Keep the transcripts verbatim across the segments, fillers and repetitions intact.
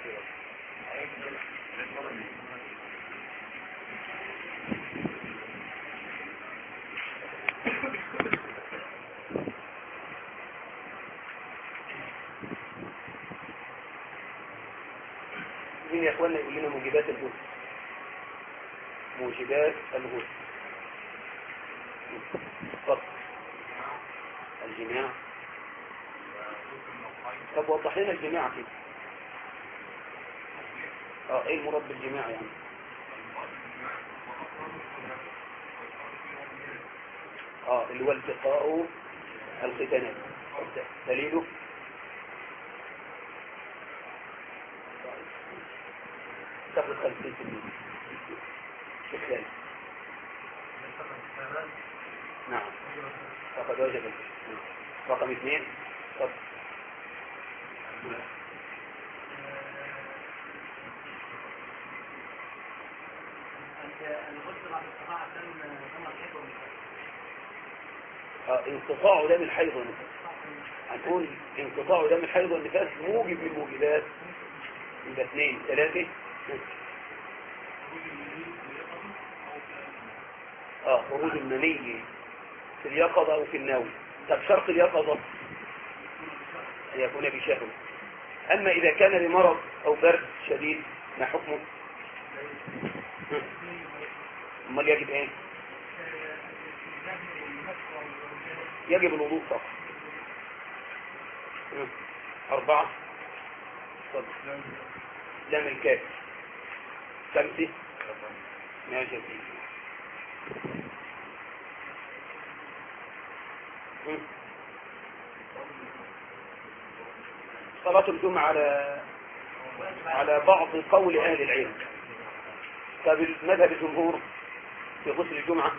مين يا اخوانا يقول لنا موجبات الغسل؟ موجبات الغسل. فقط الجماع. طب وضح لنا الجماع كده. اه ايه المراد بالجماع يعني؟ اه اللي هو التقاء الختانات. دليله تاخد خمسين في المية. شكرا. نعم فقد وجب. رقم اثنين. طب اه انقطاع دم الحيض والنفاس. هنقول انقطاع دم الحيض والنفاس موجب من موجبات. يبقى اثنين ثلاثة. اه خروج المني في اليقظة او في النوم. طب شرط اليقظة ان يكون بشهوة. اما اذا كان لمرض او برد شديد ما حكمه؟ امال يجب ايه؟ يجب الوضوء فقط. اربعة. طب لام الكاف. خمسة. ماشي يا سيدي. صلاة الجمعة على على بعض قول أهل العلم. طب مذهب الجمهور في غسل الجمعة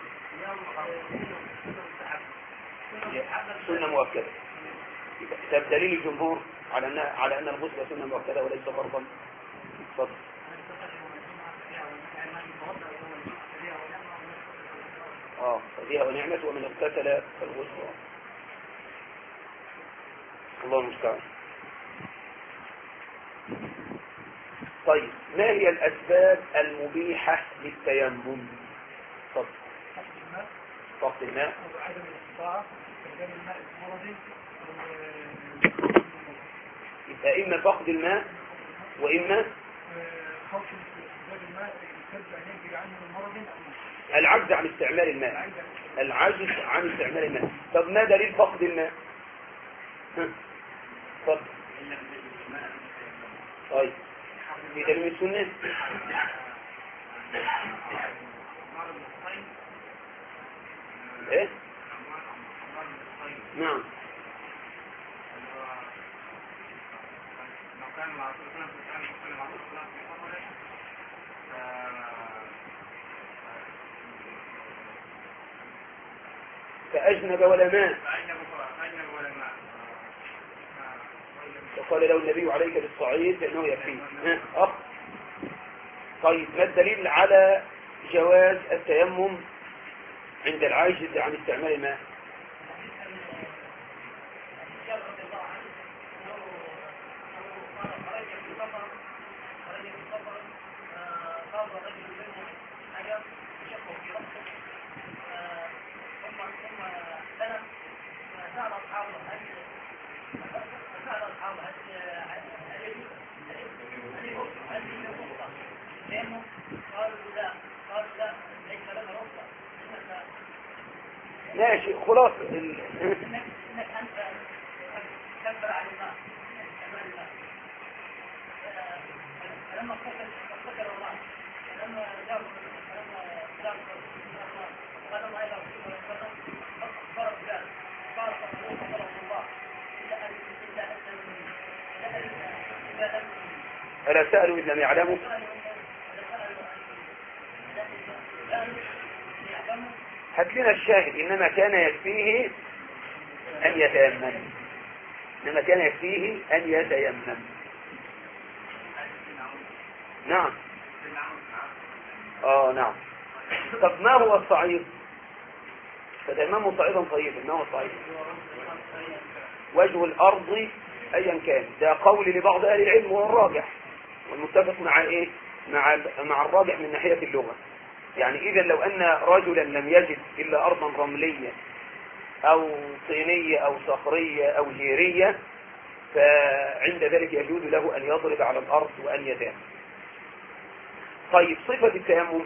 سنة مؤكدة. طب دليل الجمهور على أن على أن الغسل سنة مؤكدة وليس فرضا. اتفضل. اه فديها ونعمة ومن اغتسل فالغسل. الله المستعان. طيب ما هي الأسباب المبيحة للتيمم؟ طب فقد الماء وعدم الاستطاعة استخدام الماء المرضي. يبقى إما فقد الماء وإما خوف استخدام الماء يرجع ينتج عنه المرض. العجز عن استعمال الماء. العجز عن استعمال الماء. طب ما دليل فقد الماء؟ طب طيب في دليل السنة؟ ايه؟ نعم. فأجنب ولا ماء. وقال له النبي عليك بالصعيد فإنه يكفيه. أخ. طيب ما الدليل على جواز التيمم عند العاجز عن استعمال الماء؟ ماشي خلاص ال... ألا سألوا إذ لم يعلموا. هات لنا الشاهد. إنما كان يكفيه أن يتيمم. إنما كان يكفيه أن يتيمم. نعم. آه نعم. طب ما هو الصعيد؟ فتيمموا صعيدا طيبا. ما هو الصعيد؟ وجه الأرض أيا كان. ده قول لبعض أهل العلم وهو الراجح. والمتفق مع ايه مع مع الراجح من ناحية اللغة. يعني اذا لو ان رجلا لم يجد الا ارضا رملية او طينية او صخرية او جيرية، فعند ذلك يجوز له ان يضرب على الارض وان يتيمم. طيب صفة التيمم.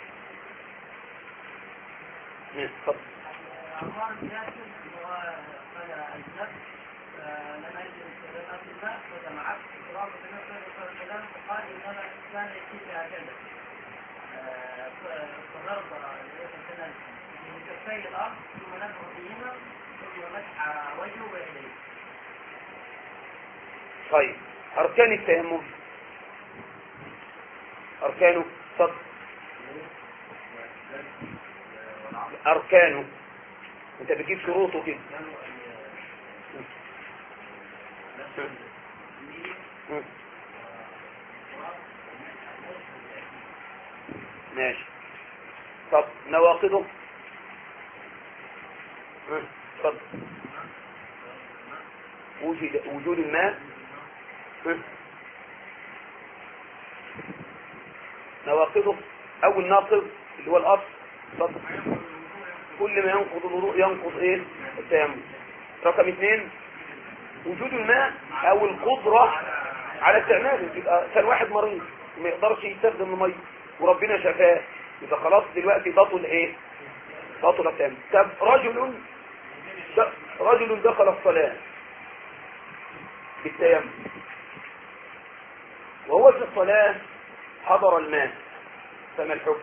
اتفضل. عمار بن ياسر وقال النفس لما يجب استخدام الماء وجمعت رابط النفس صلى الله عليه وسلم وقال انما كان يكفي هكذا فضرب من كفي الارض ثم نفخ فيهما ثم مسح وجهه ويديه. طيب اركان التيمم. اركانه صد اركانه انت بتجيب شروطه كده. ماشي. طب نواقضه. اتفضل. وجود وجود الماء. نواقضه. اول ناقض اللي هو الاصل. اتفضل. كل ما ينقض الوضوء ينقض ايه التيمم. رقم اثنين وجود الماء او القدرة على استعماله. يبقى كان واحد مريض ما يقدرش يستخدم المية وربنا شفاه، يبقى خلاص دلوقتي بطل ايه بطل التيمم. طب رجل رجل دخل الصلاة بالتيمم وهو في الصلاة حضر الماء، فما الحكم؟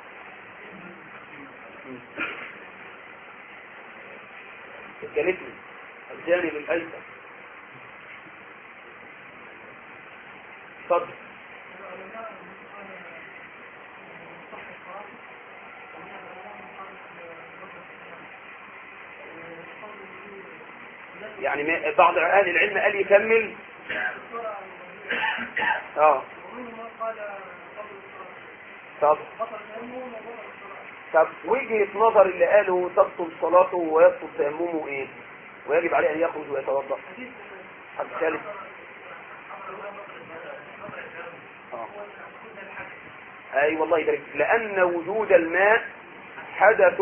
جالتني الجانب الايسر. اتفضل. يعني بعض اهل العلم قال يكمل. اه طب طب وجهة نظر اللي قالوا تبطل صلاته ويبطل تيممه ايه ويجب عليه ان يخرج ويتوضا؟ حد ثالث. اه اي والله يبارك. لان وجود الماء حدث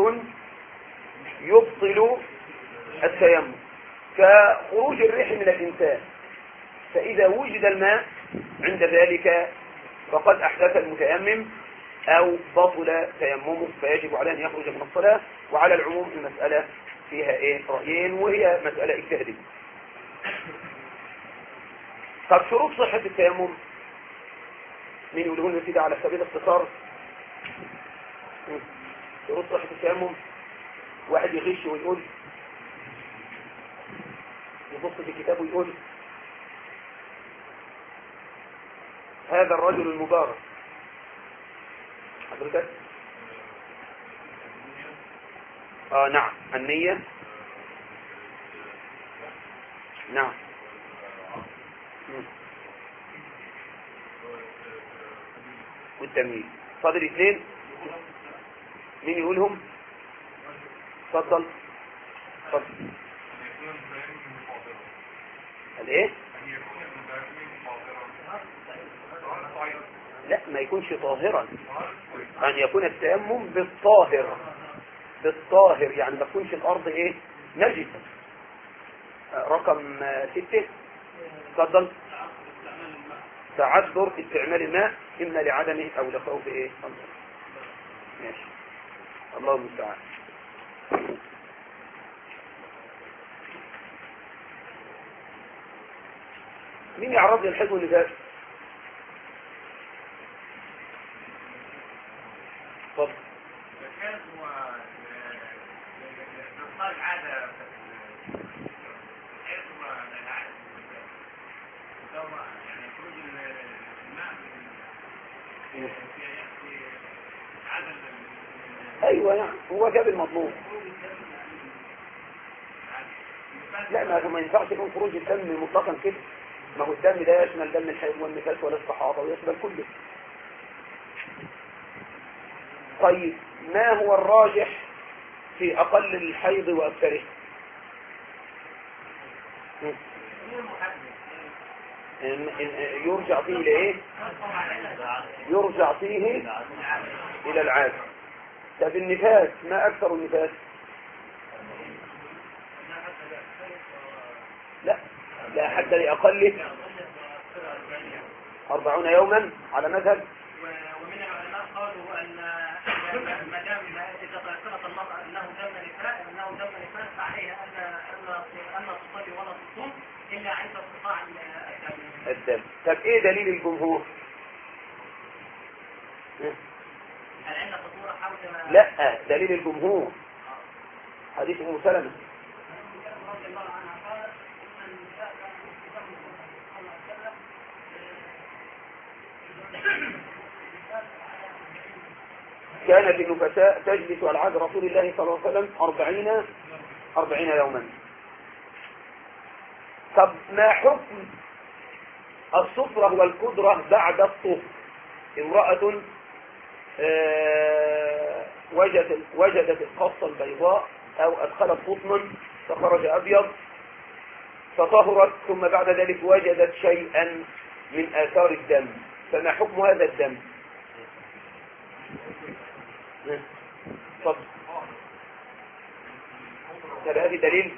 يبطل التيمم كخروج الريح من الانسان، فاذا وجد الماء عند ذلك فقد احدث المتيمم او بطل تيممه فيجب عليه ان يخرج من الصلاة. وعلى العموم المسألة فيها ايه رأيين وهي مسألة اجتهادية. طب شروط صحة التيمم مين يقولون لنا كده على سبيل الاختصار؟ شروط صحة التيمم. واحد يغش ويقول يبص في كتابه ويقول هذا الرجل المبارك حضرتك. اه نعم النية. نعم. والتمييز. فاضل اثنين مين يقولهم؟ اتفضل. اتفضل. الايه؟ لا ما يكونش طاهرا، ان يكون التيمم بالطاهر بالطاهر يعني ما تكونش الارض ايه نجسة. رقم ستة. اتفضل. تعذر استعمال الماء اما لعدمه او لخوف ايه انظر. ماشي الله المستعان. مين يعرض لي الحيض والنفاس؟ اتفضل. ايوه يعني هو جاب المطلوب. لا ما ما ينفعش يكون خروج الدم مطلقا كده، ما هو الدم ده يشمل دم الحيض والنفاس والاستحاضة ويشمل كله. طيب ما هو الراجح في اقل الحيض واكثره؟ إن- إن- يرجع فيه لإيه؟ يرجع فيه إلى العادة. طب النفاس، ما أكثر النفاس؟ لا لا حتى لأقله أربعون يوما على مذهب. ومن العلماء قالوا ان ما دام اذا تيقنت المراه انه دم نفاس انه دم نفاس فعليها ان ان ان تصلي ولا تصوم الا عند انقطاع الدم. الدم. طب ايه دليل الجمهور؟ هل عند خطوره حول لا، دليل الجمهور حديث ام سلمة رضي الله عنها قالت ان النساء كانوا يستخدمن صلى الله عليه وسلم كانت النفساء تجلس على عهد رسول الله صلى الله عليه وسلم أربعين أربعين يوما. طب ما حكم الصفرة والقدرة بعد الطهر؟ امرأة آه وجدت وجدت القصة البيضاء أو أدخلت قطنا فخرج أبيض فطهرت، ثم بعد ذلك وجدت شيئا من آثار الدم، فما حكم هذا الدم؟ تفضل. طب هذه دليل؟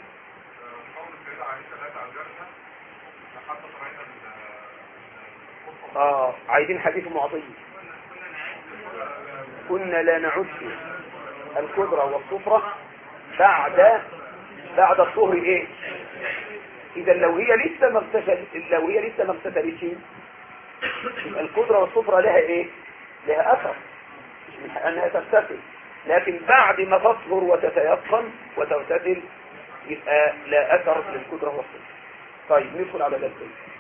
اه عايزين حديث معطي. كنا لا نعد الكدرة والصفرة بعد بعد الطهر ايه؟ اذا لو هي لسه ما اغتسل لو هي لسه ما اغتسلتش الكدرة والصفرة لها ايه؟ لها اثر، مش من حقها انها تغتسل، لكن بعد ما تطهر وتتيقن وتغتسل يبقى لا اثر للكدرة والصفرة. طيب ندخل على ذلك.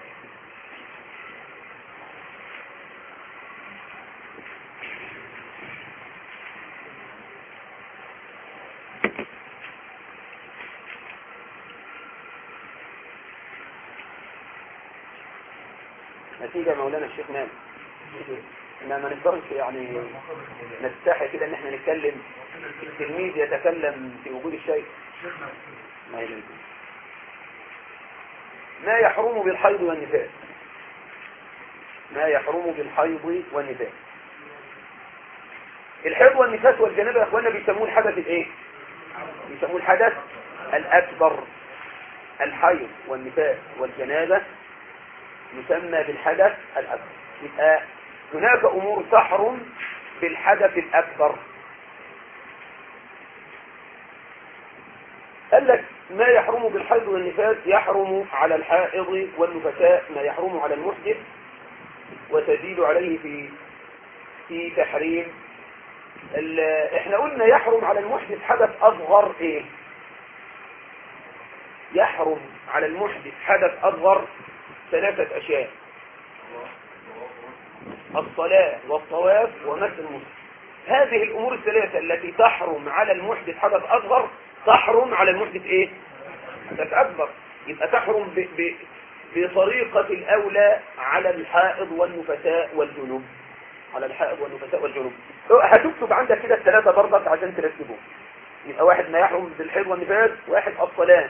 نتيجة مولانا الشيخ نام إنما ما نقدرش يعني نستحي كده ان احنا نتكلم التلميذ يتكلم في وجود الشيء. ما يمكن. ما يحرم بالحيض والنفاس. ما يحرم بالحيض والنفاس. الحيض والنفاس والجنابة يا اخوانا بيسموه الحدث الايه؟ بيسموه الحدث الاكبر. الحيض والنفاس والجنابة يسمى بالحدث الأكبر. يبقى هناك أمور تحرم بالحدث الأكبر. قال لك ما يحرم بالحيض والنفاس يحرم على الحائض والنفساء ما يحرم على المحدث، وتزيد عليه في في تحريم. احنا قلنا يحرم على المحدث حدث أصغر ايه؟ يحرم على المحدث حدث أصغر ثلاثة أشياء: الصلاة والطواف ومس المصحف. هذه الأمور الثلاثة التي تحرم على المحدث حدث أصغر تحرم على المحدث إيه؟ حدث أكبر. يبقى تحرم ب... ب... بطريقة الأولى على الحائض والنفساء والجنوب. على الحائض والنفساء والجنوب. هتكتب عندك كده الثلاثة برضك عشان ترتبهم. يبقى واحد ما يحرم بالحيض والنفاس، واحد الصلاة،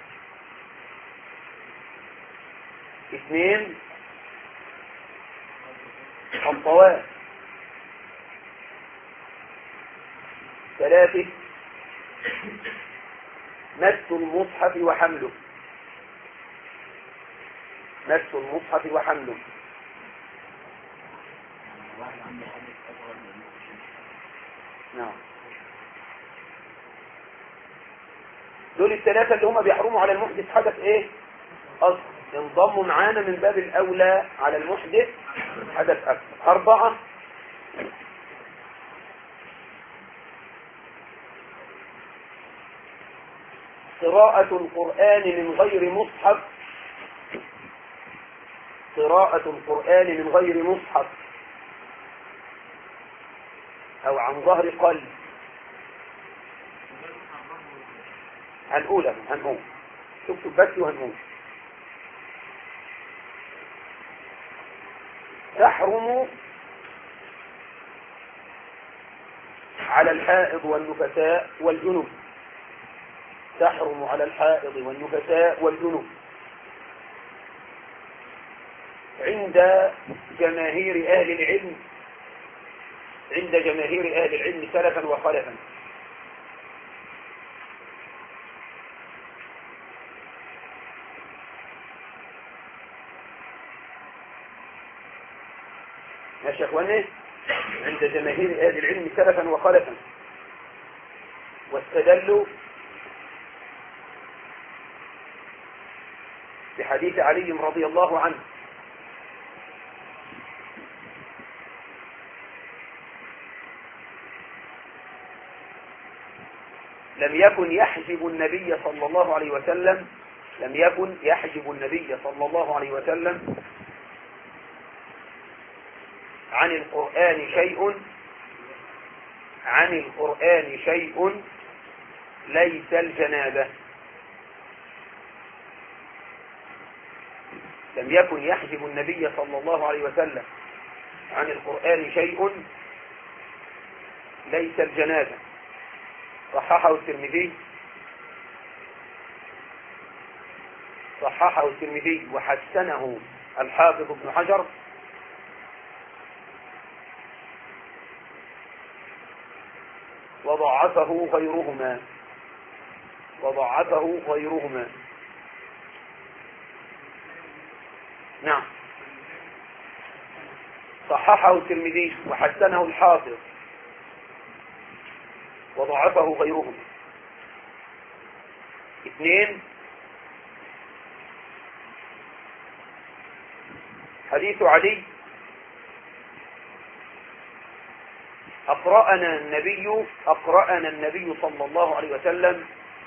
اثنين الطواف، ثلاثة مس المصحف وحمله. مس المصحف وحمله. نعم. دول الثلاثة اللي هم بيحرموا على المحدث حدث ايه؟ أصل ينضموا معانا من باب الأولى على المحدث حدث أكبر. أربعة قراءة القرآن من غير مصحف. قراءة القرآن من غير مصحف أو عن ظهر قلب. هنقولها هنقول تكتب بس وهنقول. تحرم على الحائض والنفساء والجنوب. تحرم على الحائض والنفساء والجنوب. عند جماهير أهل العلم عند جماهير أهل العلم سلفا وخلفا. ماشي يا اخواني، عند جماهير أهل العلم سلفا وخلفا، واستدلوا بحديث علي رضي الله عنه لم يكن يحجب النبي صلى الله عليه وسلم لم يكن يحجب النبي صلى الله عليه وسلم عن القرآن شيء عن القرآن شيء ليس الجنابة. لم يكن يحجب النبي صلى الله عليه وسلم عن القرآن شيء ليس الجنابة. صححه الترمذي صححه الترمذي وحسنه الحافظ ابن حجر وضعفه غيرهما وضعفه غيرهما نعم، صححه الترمذي وحسنه الحافظ وضعفه غيرهما. اثنين، حديث علي أقرأنا النبي أقرأنا النبي صلى الله عليه وسلم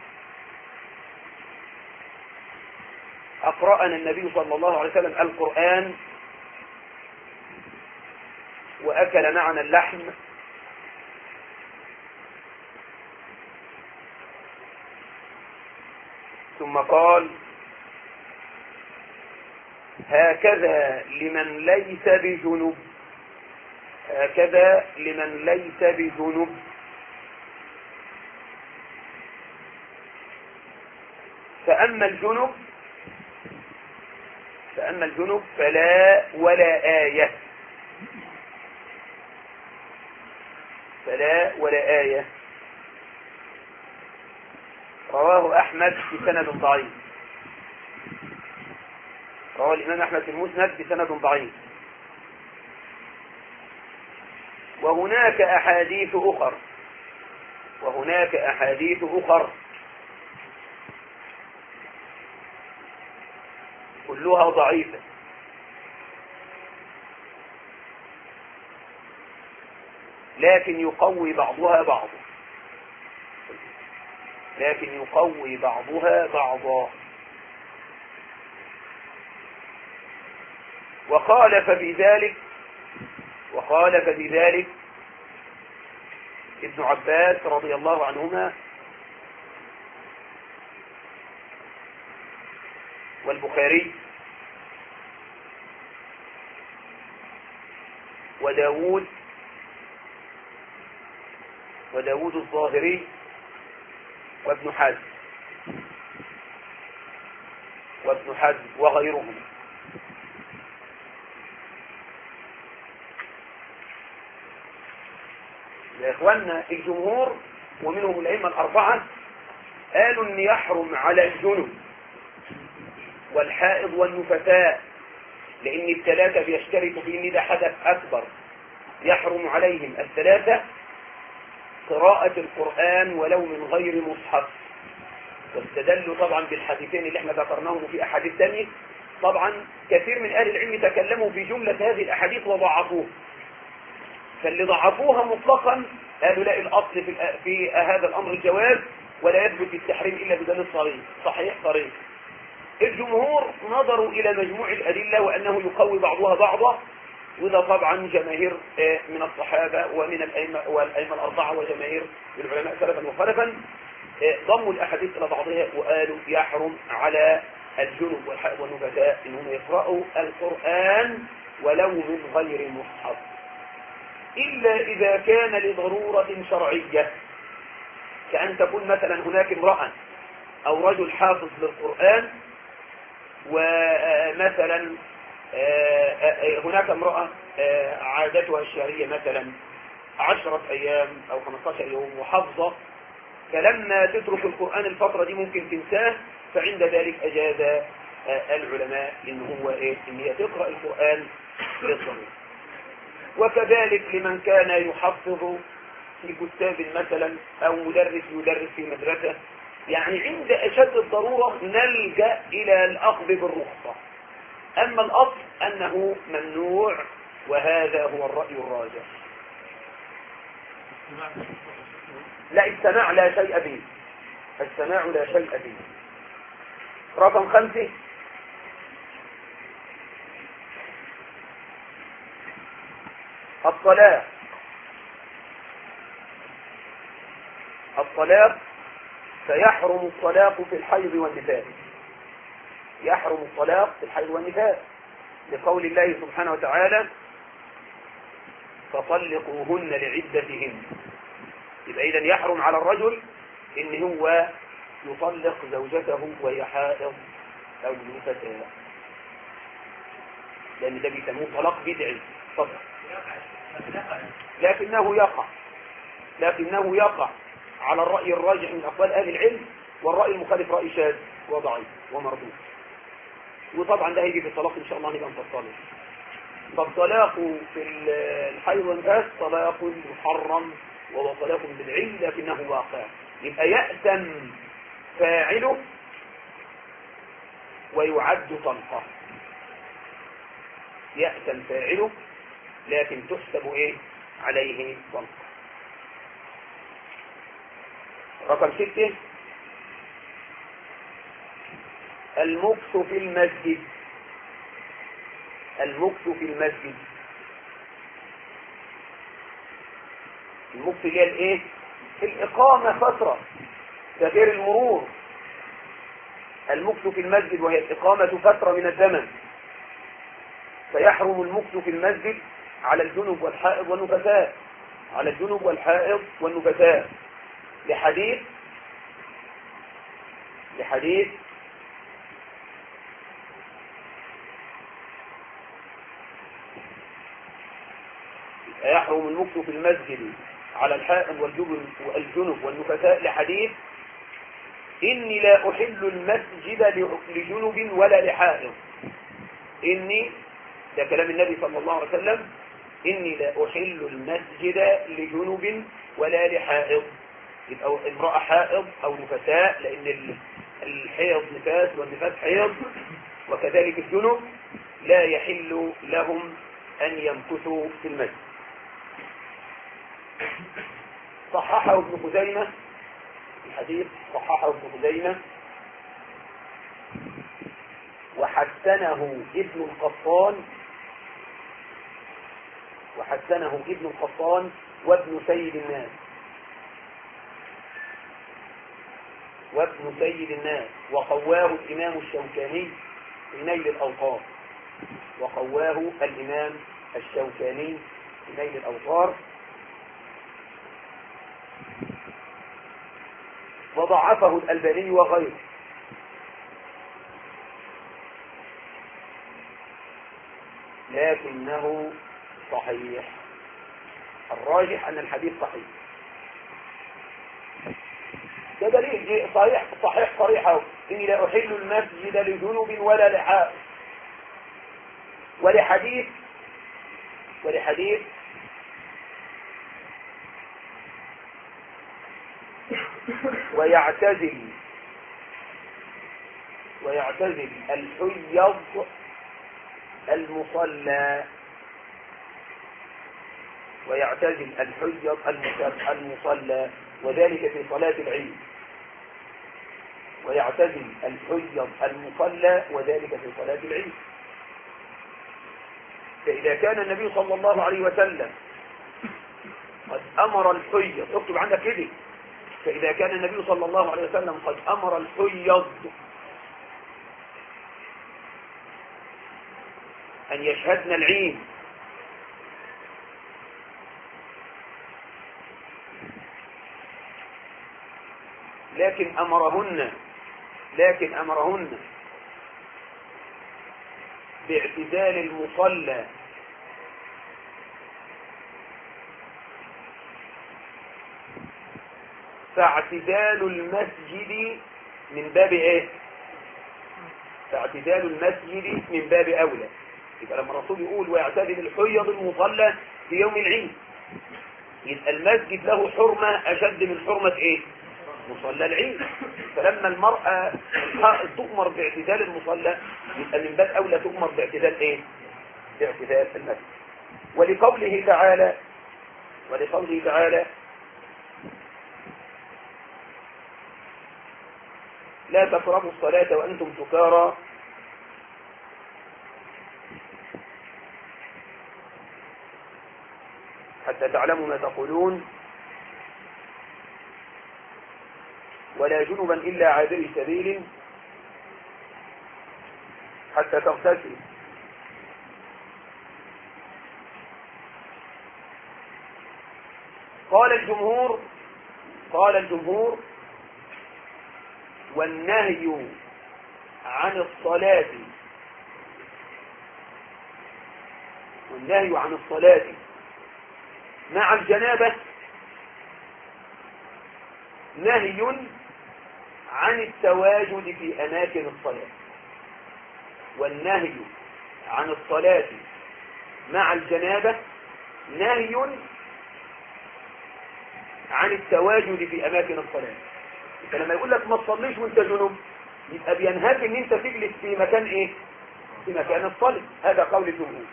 أقرأنا النبي صلى الله عليه وسلم القرآن وأكل معنا اللحم ثم قال هكذا لمن ليس بجنب هكذا لمن ليس بجنب. فأما الجنب فأما الجنب فلا ولا آية فلا ولا آية. رواه أحمد بسند ضعيف رواه الإمام أحمد في المسند بسند ضعيف. وهناك أحاديث أخر وهناك أحاديث أخر كلها ضعيفة لكن يقوي بعضها بعضا لكن يقوي بعضها بعضا. وخالف بذلك وخالف بذلك ابن عباس رضي الله عنهما والبخاري وداود وداود الظاهري وابن حزم وابن حزم وغيرهم. يا إخواننا الجمهور ومنهم الأئمة الأربعة قالوا أن يحرم على الجنب والحائض والنفساء، لأن الثلاثة بيشتركوا في أن ده حدث أكبر يحرم عليهم الثلاثة قراءة القرآن ولو من غير مصحف. واستدلوا طبعا بالحديثين اللي احنا ذكرناهم في أحاديث ثانية. طبعا كثير من أهل العلم تكلموا في جملة هذه الأحاديث وضعفوها، فاللي ضعفوها مطلقا قالوا لا، الأصل في, في هذا الأمر الجواز ولا يثبت التحريم إلا بدليل صريح صحيح صريح. الجمهور نظروا إلى مجموع الأدلة وأنه يقوي بعضها بعضا، وده طبعا جماهير من الصحابة ومن الأئمة والأئمة الأربعة وجماهير العلماء سلفا وخلفا ضموا الأحاديث إلى بعضها وقالوا يحرم على الجنب والحائض والنفساء إنهم يقرأوا القرآن ولو من غير مصحف، إلا إذا كان لضرورة شرعية، كأن تكون مثلا هناك امرأة أو رجل حافظ للقرآن ومثلا هناك امرأة عادتها الشهرية مثلا عشرة أيام أو خمسة عشر يوم وحافظة، فلما تترك القرآن الفترة دي ممكن تنساه، فعند ذلك أجاز العلماء إن هو إيه؟ إن هي تقرأ القرآن للضرورة. وكذلك لمن كان يحفظ في كتاب مثلا أو مدرس يدرس في مدرسة، يعني عند أشد الضرورة نلجأ إلى الأخذ بالرخصة. أما الأصل أنه ممنوع، وهذا هو الرأي الراجح. لا، السماع لا شيء به، السماع لا شيء به. رقم خمسة، الطلاق. الطلاق فيحرم الطلاق في الحيض والنفاس، يحرم الطلاق في الحيض والنفاس لقول الله سبحانه وتعالى فطلقوهن لعدتهن. يبقى إذن يحرم على الرجل إن هو يطلق زوجته وهي حائض أو نفساء، لأن ده بيسموه طلاق بدعي طبعا، لكنه يقع لكنه يقع على الرأي الراجح من أقوال أهل العلم، والرأي المخالف رأي شاذ وضعيف ومردود. وطبعا ده هيجي في الطلاق إن شاء الله نبقى نفصله. فالطلاق في الحيض والنفاس طلاق محرم وهو طلاق بدعي لكنه واقع. يبقى يأثم فاعله ويعد طلقة، يأثم فاعله لكن تحسب ايه عليه طلقة. رقم ستة، المكث في المسجد. المكث في المسجد، المكث اللي هي الايه؟ الإقامة فترة، ده غير المرور. المكث في المسجد وهي الإقامة فترة من الزمن، فيحرم المكث في المسجد على الجنب والحائض والنفساء، على الجنب والحائض والنفساء لحديث لحديث يحرم المكث في المسجد على الحائض والجنب والجنب والنفساء لحديث إني لا أحل المسجد لجنب ولا لحائض. إني، ده كلام النبي صلى الله عليه وسلم، إني لا أحل المسجد لجنب ولا لحائض. يبقى امرأة حائض أو نفساء، لأن الحيض نفاس والنفاس حيض، وكذلك الجنب لا يحل لهم أن يمكثوا في المسجد. صححه ابن خزيمة، الحديث صححه ابن خزيمة وحسنه ابن القطان وحسنه ابن القطان وابن سيد الناس وابن سيد الناس وقواه الإمام الشوكاني في نيل الأوطار وقواه الإمام الشوكاني في نيل الأوطار وضعفه الألباني وغيره. لكنه صحيح، الراجح أن الحديث صحيح. ده دليل صحيح صحيح صريح، إني لا أحل المسجد لجنوب ولا لحائض، ولحديث ولحديث ويعتزل ويعتزل الحيض المصلى ويعتزل الحيض المصلى وذلك في صلاة العيد. ويعتزل الحيض المصلى وذلك في صلاة العيد. فإذا كان النبي صلى الله عليه وسلم قد أمر الحيض، اكتب عندك كده، فإذا كان النبي صلى الله عليه وسلم قد أمر الحيض أن يشهدن العيد لكن أمرهن لكن أمرهن باعتدال المصلى فاعتدال المسجد من باب ايه؟ فاعتدال المسجد من باب اولى. يبقى لما الرسول يقول ويعتدل الحيض المصلى في يوم العيد، يبقى المسجد له حرمة اشد من حرمة ايه؟ مصلى العيد. فلما المرأة الحائض تؤمر باعتدال المصلى، يبقى من باب اولى تؤمر باعتدال ايه؟ باعتدال المسجد. ولقوله تعالى ولقوله تعالى لا تقربوا الصلاة وأنتم سكارى حتى تعلموا ما تقولون ولا جنبا إلا عابري سبيل حتى تغتسلوا. قال الجمهور قال الجمهور والنهي عن الصلاة والنهي عن الصلاة مع الجنابة نهي عن التواجد في أماكن الصلاة. والنهي عن الصلاة مع الجنابة نهي عن التواجد في أماكن الصلاة. فلما يقول لك ما تصليش وانت جنوب، يبقى بينهاك ان انت تجلس في مكان ايه؟ في مكان الصلاة. هذا قول الجمهور.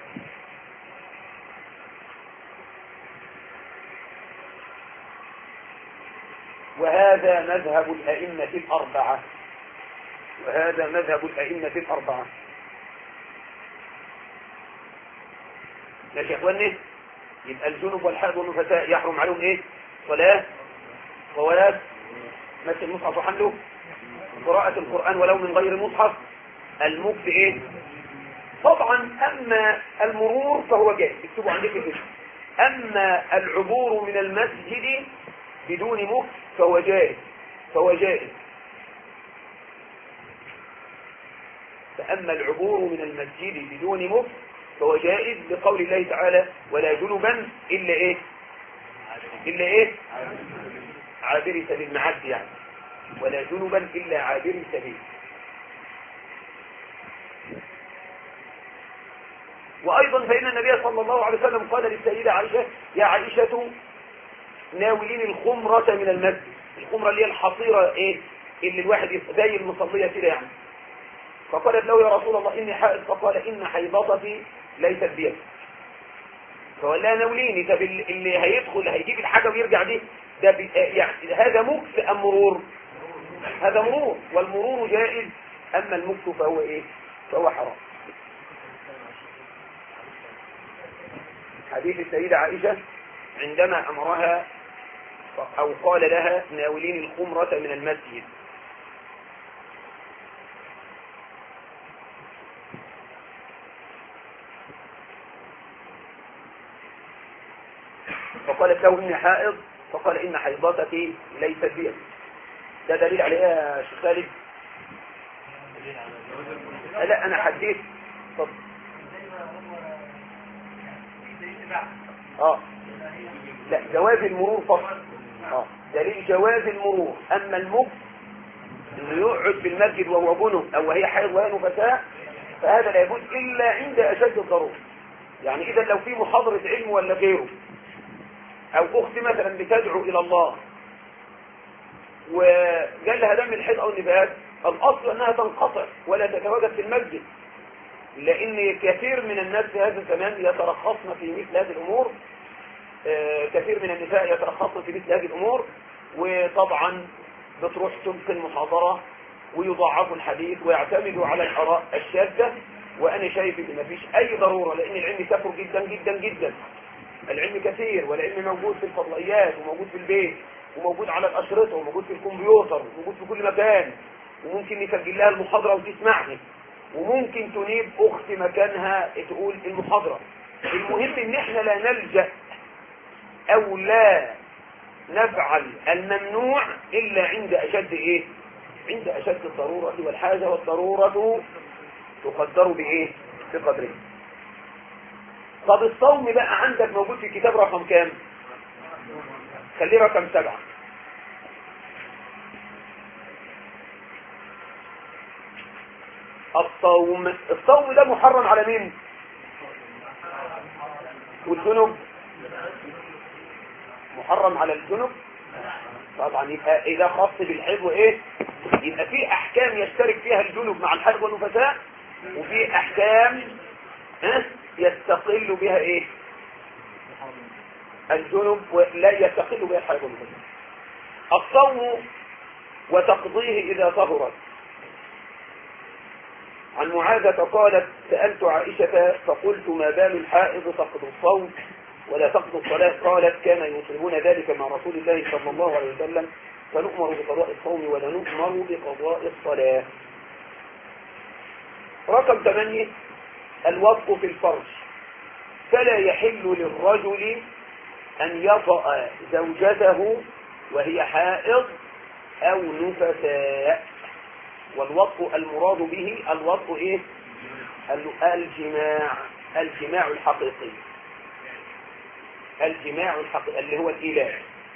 وهذا مذهب الأئمة الأربعة وهذا مذهب الأئمة الأربعة ماشي يا اخواني؟ يبقى الجنوب والحائض والنفساء يحرم عليهم ايه؟ صلاة صواب ماشي المصحف وحمله، قراءة القرآن ولو من غير مصحف، المكس ايه؟ طبعا اما المرور فهو جائز، اكتبوا عندك كده. اما العبور من المسجد بدون مكس فهو جائز فهو جائز فاما العبور من المسجد بدون مكس فهو جائز لقول الله تعالى ولا جنبا الا ايه؟ الا ايه؟ عابري سبيل، معدي يعني، ولا جنبا إلا عابري سبيل. وأيضا فإن النبي صلى الله عليه وسلم قال للسيدة عائشة يا عائشة ناولين الخمرة من المسجد. الخمرة اللي هي الحصيرة ايه؟ اللي الواحد زي المصلية كده يعني. فقالت له يا رسول الله إني حائض، فقال إن حيضتي ليست بيد. فقال لها ناوليني. طب اللي هيدخل هيجيب الحاجة ويرجع دي ده يعني هذا مكس أم مرور؟ هذا مرور، والمرور جائز. أما المكس فهو إيه؟ فهو حرام. حديث السيدة عائشة عندما أمرها أو قال لها ناولين الخمرة من المسجد، فقالت له إني حائض، فقال إن حيضتك ليست بيد. ده دليل عليها يا شيخ خالد؟ لا أنا حديث طب اه لا جواز المرور فقط. اه دليل جواز المرور. أما المكس إنه يقعد في المسجد وهو جنب أو هي حائض وهي نفساء فهذا لا يجوز إلا عند أشد الضرورة. يعني إذا لو في محاضرة علم ولا غيره، أو أخت مثلا بتدعو إلى الله وقال لها دم الحيض أو النفاس، الأصل أنها تنقطع ولا تتواجد في المسجد، لأن كثير من الناس في هذا الزمان يترخصن في مثل هذه الأمور. كثير من النساء يترخصن في مثل هذه الأمور، وطبعا بتروح تلقي المحاضرة ويضاعفوا الحديث ويعتمدوا على الآراء الشاذة. وأنا شايف إن مفيش أي ضرورة، لأن العلم كثر جدا جدا جدا. العلم كثير، والعلم موجود في الفضائيات وموجود في البيت وموجود على الأشرطة وموجود في الكمبيوتر وموجود في كل مكان، وممكن نسجل لها المحاضرة وتسمعها، وممكن تنيب أخت مكانها تقول المحاضرة. المهم إن إحنا لا نلجأ أو لا نفعل الممنوع إلا عند أشد إيه؟ عند أشد الضرورة والحاجة، والضرورة تقدر بايه؟ بقدره. طب الصوم بقى عندك موجود في الكتاب رقم كام؟ خليه رقم سبعة. الصوم الصوم ده محرم على مين؟ والجنب محرم على الجنب طبعا. يبقى اذا خاص بالحيض وايه؟ يبقى في احكام يشترك فيها الجنب مع الحيض والنفساء، وفي احكام ها يستقل بها ايه؟ الجنب ولا يستقل بها الحيض والنفساء. الصوم وتقضيه اذا طهرت. عن معاذة قالت سألت عائشة فقلت ما بال الحائض تقضي الصوم ولا تقضي الصلاة؟ قالت كان يصيبون ذلك مع رسول الله صلى الله عليه وسلم فنؤمر بقضاء الصوم ولا نؤمر بقضاء الصلاة. رقم ثمانية الوطء في الفرج. فلا يحل للرجل أن يطأ زوجته وهي حائض أو نفساء. والوطء المراد به الوطء ايه؟ الجماع الجماع الحقيقي الجماع الحقيقي اللي هو الإله.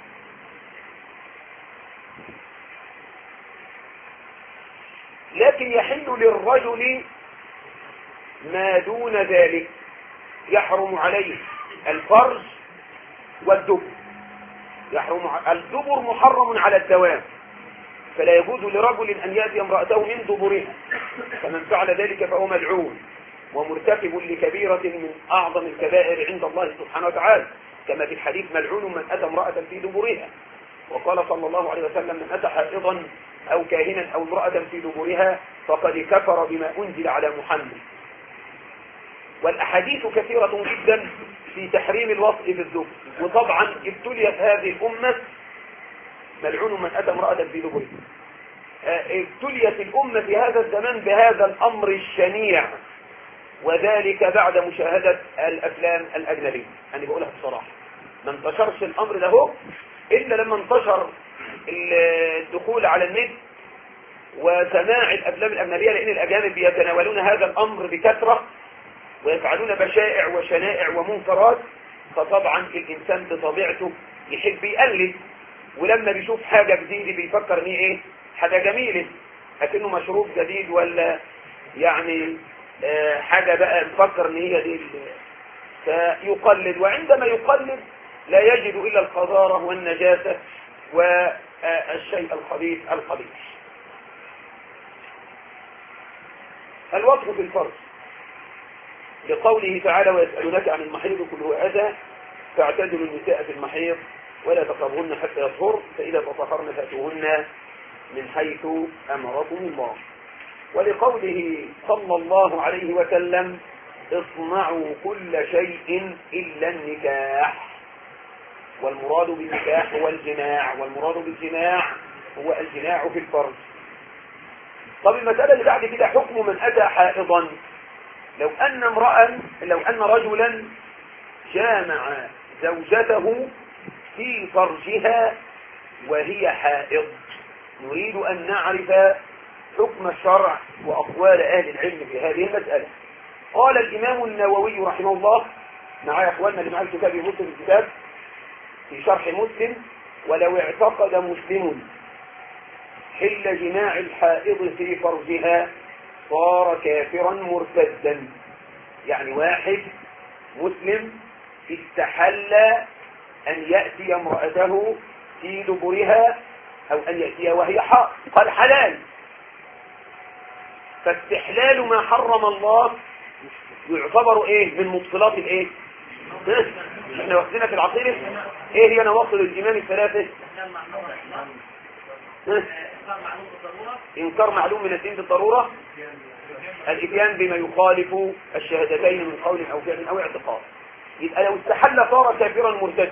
لكن يحل للرجل ما دون ذلك، يحرم عليه الفرج والدبر. يحرم الدبر محرم على الدوام، فلا يجوز لرجل أن يأتي امرأته من دبرها، فمن فعل ذلك فهو ملعون ومرتكب لكبيرة من أعظم الكبائر عند الله سبحانه وتعالى، كما في الحديث ملعون من أتى امرأة في دبرها. وقال صلى الله عليه وسلم من أتى حائضا أو كاهنا أو امرأة في دبرها فقد كفر بما أنزل على محمد. والأحاديث كثيرة جدا في تحريم الوطء في الدبر. وطبعا ابتليت هذه الأمة ملعون من أتى امرأة في دبرها. ابتليت الأمة في هذا الزمان بهذا الأمر الشنيع، وذلك بعد مشاهدة الأفلام الأجنبية. أنا بقولها بصراحة ما انتشرش الأمر ده إلا لما انتشر الدخول على النت وسماع الأفلام الأجنبية، لأن الأجانب يتناولون هذا الأمر بكثرة ويفعلون بشائع وشنائع ومنكرات. فطبعا الإنسان بطبيعته يحب يقلد، ولما بيشوف حاجة جديدة بيفكر ان ايه حاجة جميلة، لكنه مشروب جديد ولا يعني آه حاجة بقى مفكر ان هي دي، فيقلد. وعندما يقلد لا يجد الا القذارة والنجاسة والشيء الخبيث القبيح. الوطء في الفرج لقوله تعالى ويسألونك عن المحيض قل هو أذى فاعتزلوا النساء في المحيض ولا تقربوهن حتى يطهر فإذا تطهرن فأتوهن من حيث أمركم الله. ولقوله صلى الله عليه وسلم اصنعوا كل شيء إلا النكاح. والمراد بالنكاح هو الجماع، والمراد بالجماع هو الجماع في الفرج. طب المسألة اللي بعد كده حكم من أتى حائضا. لو أن امرأة لو أن رجلا جامع زوجته في فرجها وهي حائض، نريد أن نعرف حكم الشرع وأقوال أهل العلم في هذه المسألة. قال الإمام النووي رحمه الله، معايا أخواننا اللي معايا الكتاب يبص في الكتاب في شرح مسلم، ولو اعتقد مسلم حل جماع الحائض في فرجها صار كافرا مرتدا. يعني واحد مسلم استحل أن يأتي امرأته في دبرها أو أن يأتيها وهي حائض، قال حلال. فاستحلال ما حرم الله يعتبر ايه من مبطلات الايه؟ احنا واخدينها في العقيدة ايه هي نواقض الايمان الثلاثة؟ انكار معلوم من الدين بالضرورة، الاتيان بما يخالف الشهادتين من قول او فعل او اعتقاد. يبقى لو استحل صار كافرا مرتدا.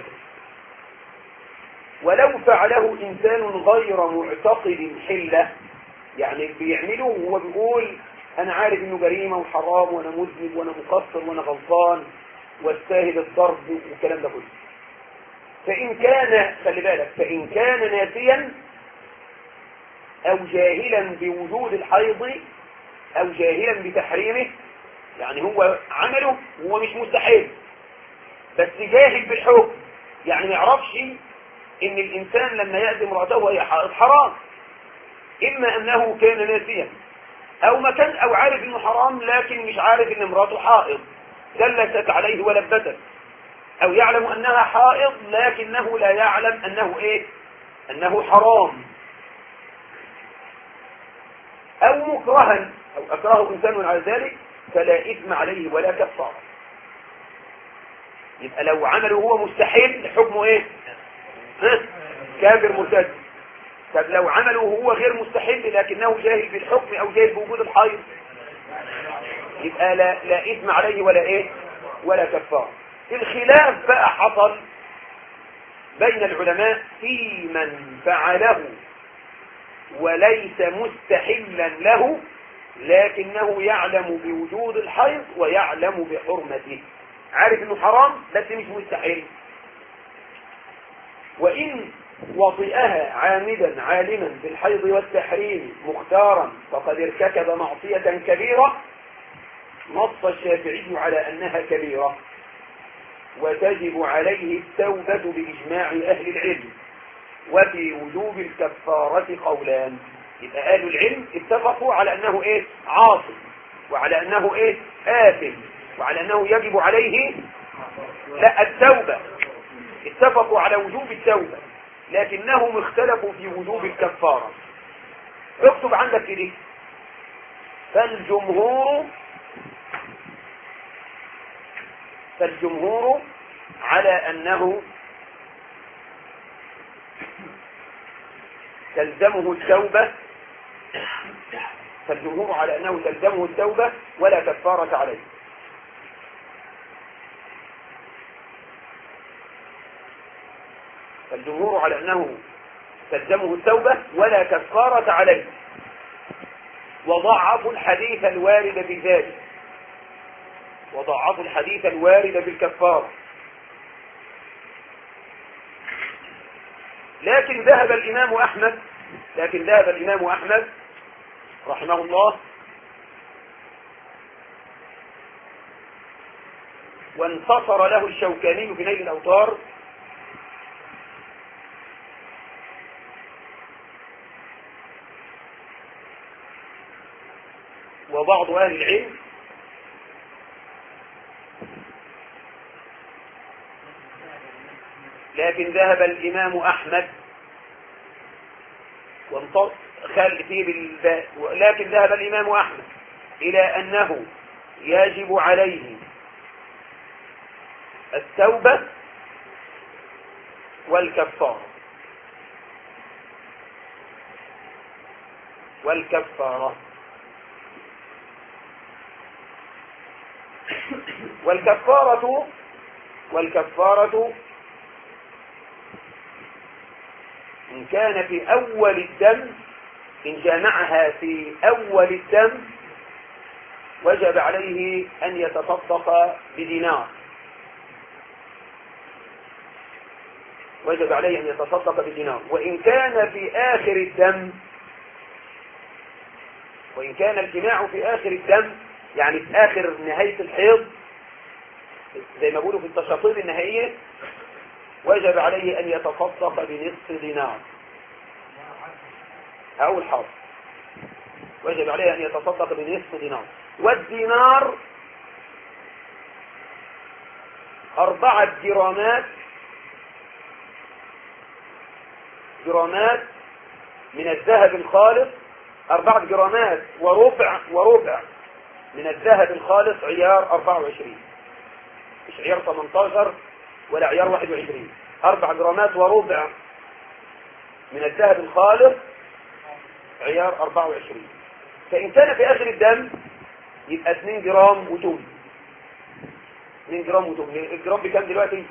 ولو فعله انسان غير معتقد حله، يعني بيعمله وهو بيقول انا عارف انه جريمه وحرام وانا مذنب وانا مقصر وانا غلطان واستاهل الضرب والكلام ده كله، فان كان خلي بالك فان كان ناسيا او جاهلا بوجود الحيض أو جاهلا بتحريمه، يعني هو عمله وهو مش مستحيل بس جاهل بالحكم، يعني ما يعرفش ان الانسان لما يأذي امرأته وهي حائض حرام، اما انه كان ناسيا او ما كان او عارف انه حرام لكن مش عارف ان امرأته حائض جلست عليه ولبست، او يعلم انها حائض لكنه لا يعلم انه ايه انه حرام، او مكرها او اكره انسان على ذلك فلا اثم عليه ولا كفاره. يبقى لو عمله هو مستحيل حكمه ايه؟ ها؟ كافر مرتد. طب لو عمله هو غير مستحيل لكنه جاهل بالحكم او جاهل بوجود الحيض يبقى لا, لا اثم عليه ولا ايه ولا كفاره. الخلاف بقى حصل بين العلماء في من فعله وليس مستحلا له لكنه يعلم بوجود الحيض ويعلم بحرمته، عارف انه حرام بس مش مستحيل، وإن وطئها عامدا عالما بالحيض والتحريم مختارا فقد ارتكب معصية كبيرة، نص الشافعي على أنها كبيرة وتجب عليه التوبة بإجماع أهل العلم، وفي وجوب الكفارة قولان. يبقى أهل العلم اتفقوا على أنه إيه عاصي وعلى أنه إيه آثم وعلى أنه يجب عليه لا التوبة، اتفقوا على وجوب التوبة لكنهم اختلفوا في وجوب الكفارة. اكتب عندك كده فالجمهور فالجمهور على أنه تلزمه التوبة فالجمهور على أنه تلزمه التوبة ولا كفارة عليه. فالجمهور على أنه تلزمه التوبة ولا كفارة عليه، وضعفوا الحديث الوارد بذلك وضعفوا الحديث الوارد بالكفارة. لكن ذهب الإمام أحمد لكن ذهب الإمام أحمد رحمه الله وانتصر له الشوكاني في نيل الأوطار وبعض أهل العلم لكن ذهب الإمام أحمد وانتصر خل فيه بالباء لكن ذهب الإمام أحمد إلى أنه يجب عليه التوبة والكفارة والكفارة والكفارة والكفارة إن كان في أول الدم إن جامعها في أول الدم وجب عليه أن يتصدق بدينار وجب عليه أن يتصدق بدينار وإن كان في آخر الدم وإن كان الجماع في آخر الدم يعني في آخر نهاية الحيض زي ما بيقولوا في التشاطيب النهائية وجب عليه أن يتصدق بنصف دينار أو الحاضر وجب عليه أن يتصدق بنصف دينار. والدينار أربعة جرامات جرامات من الذهب الخالص أربعة جرامات وربع وربع من الذهب الخالص عيار أربعة وعشرين مش عيار ثمانية عشر ولا عيار واحد وعشرين أربع جرامات وربع من الذهب الخالص عيار أربعة وعشرين. فإن كان في آخر الدم يبقى اثنين جرام وتم اثنين جرام وتم. الجرام بكام دلوقتي؟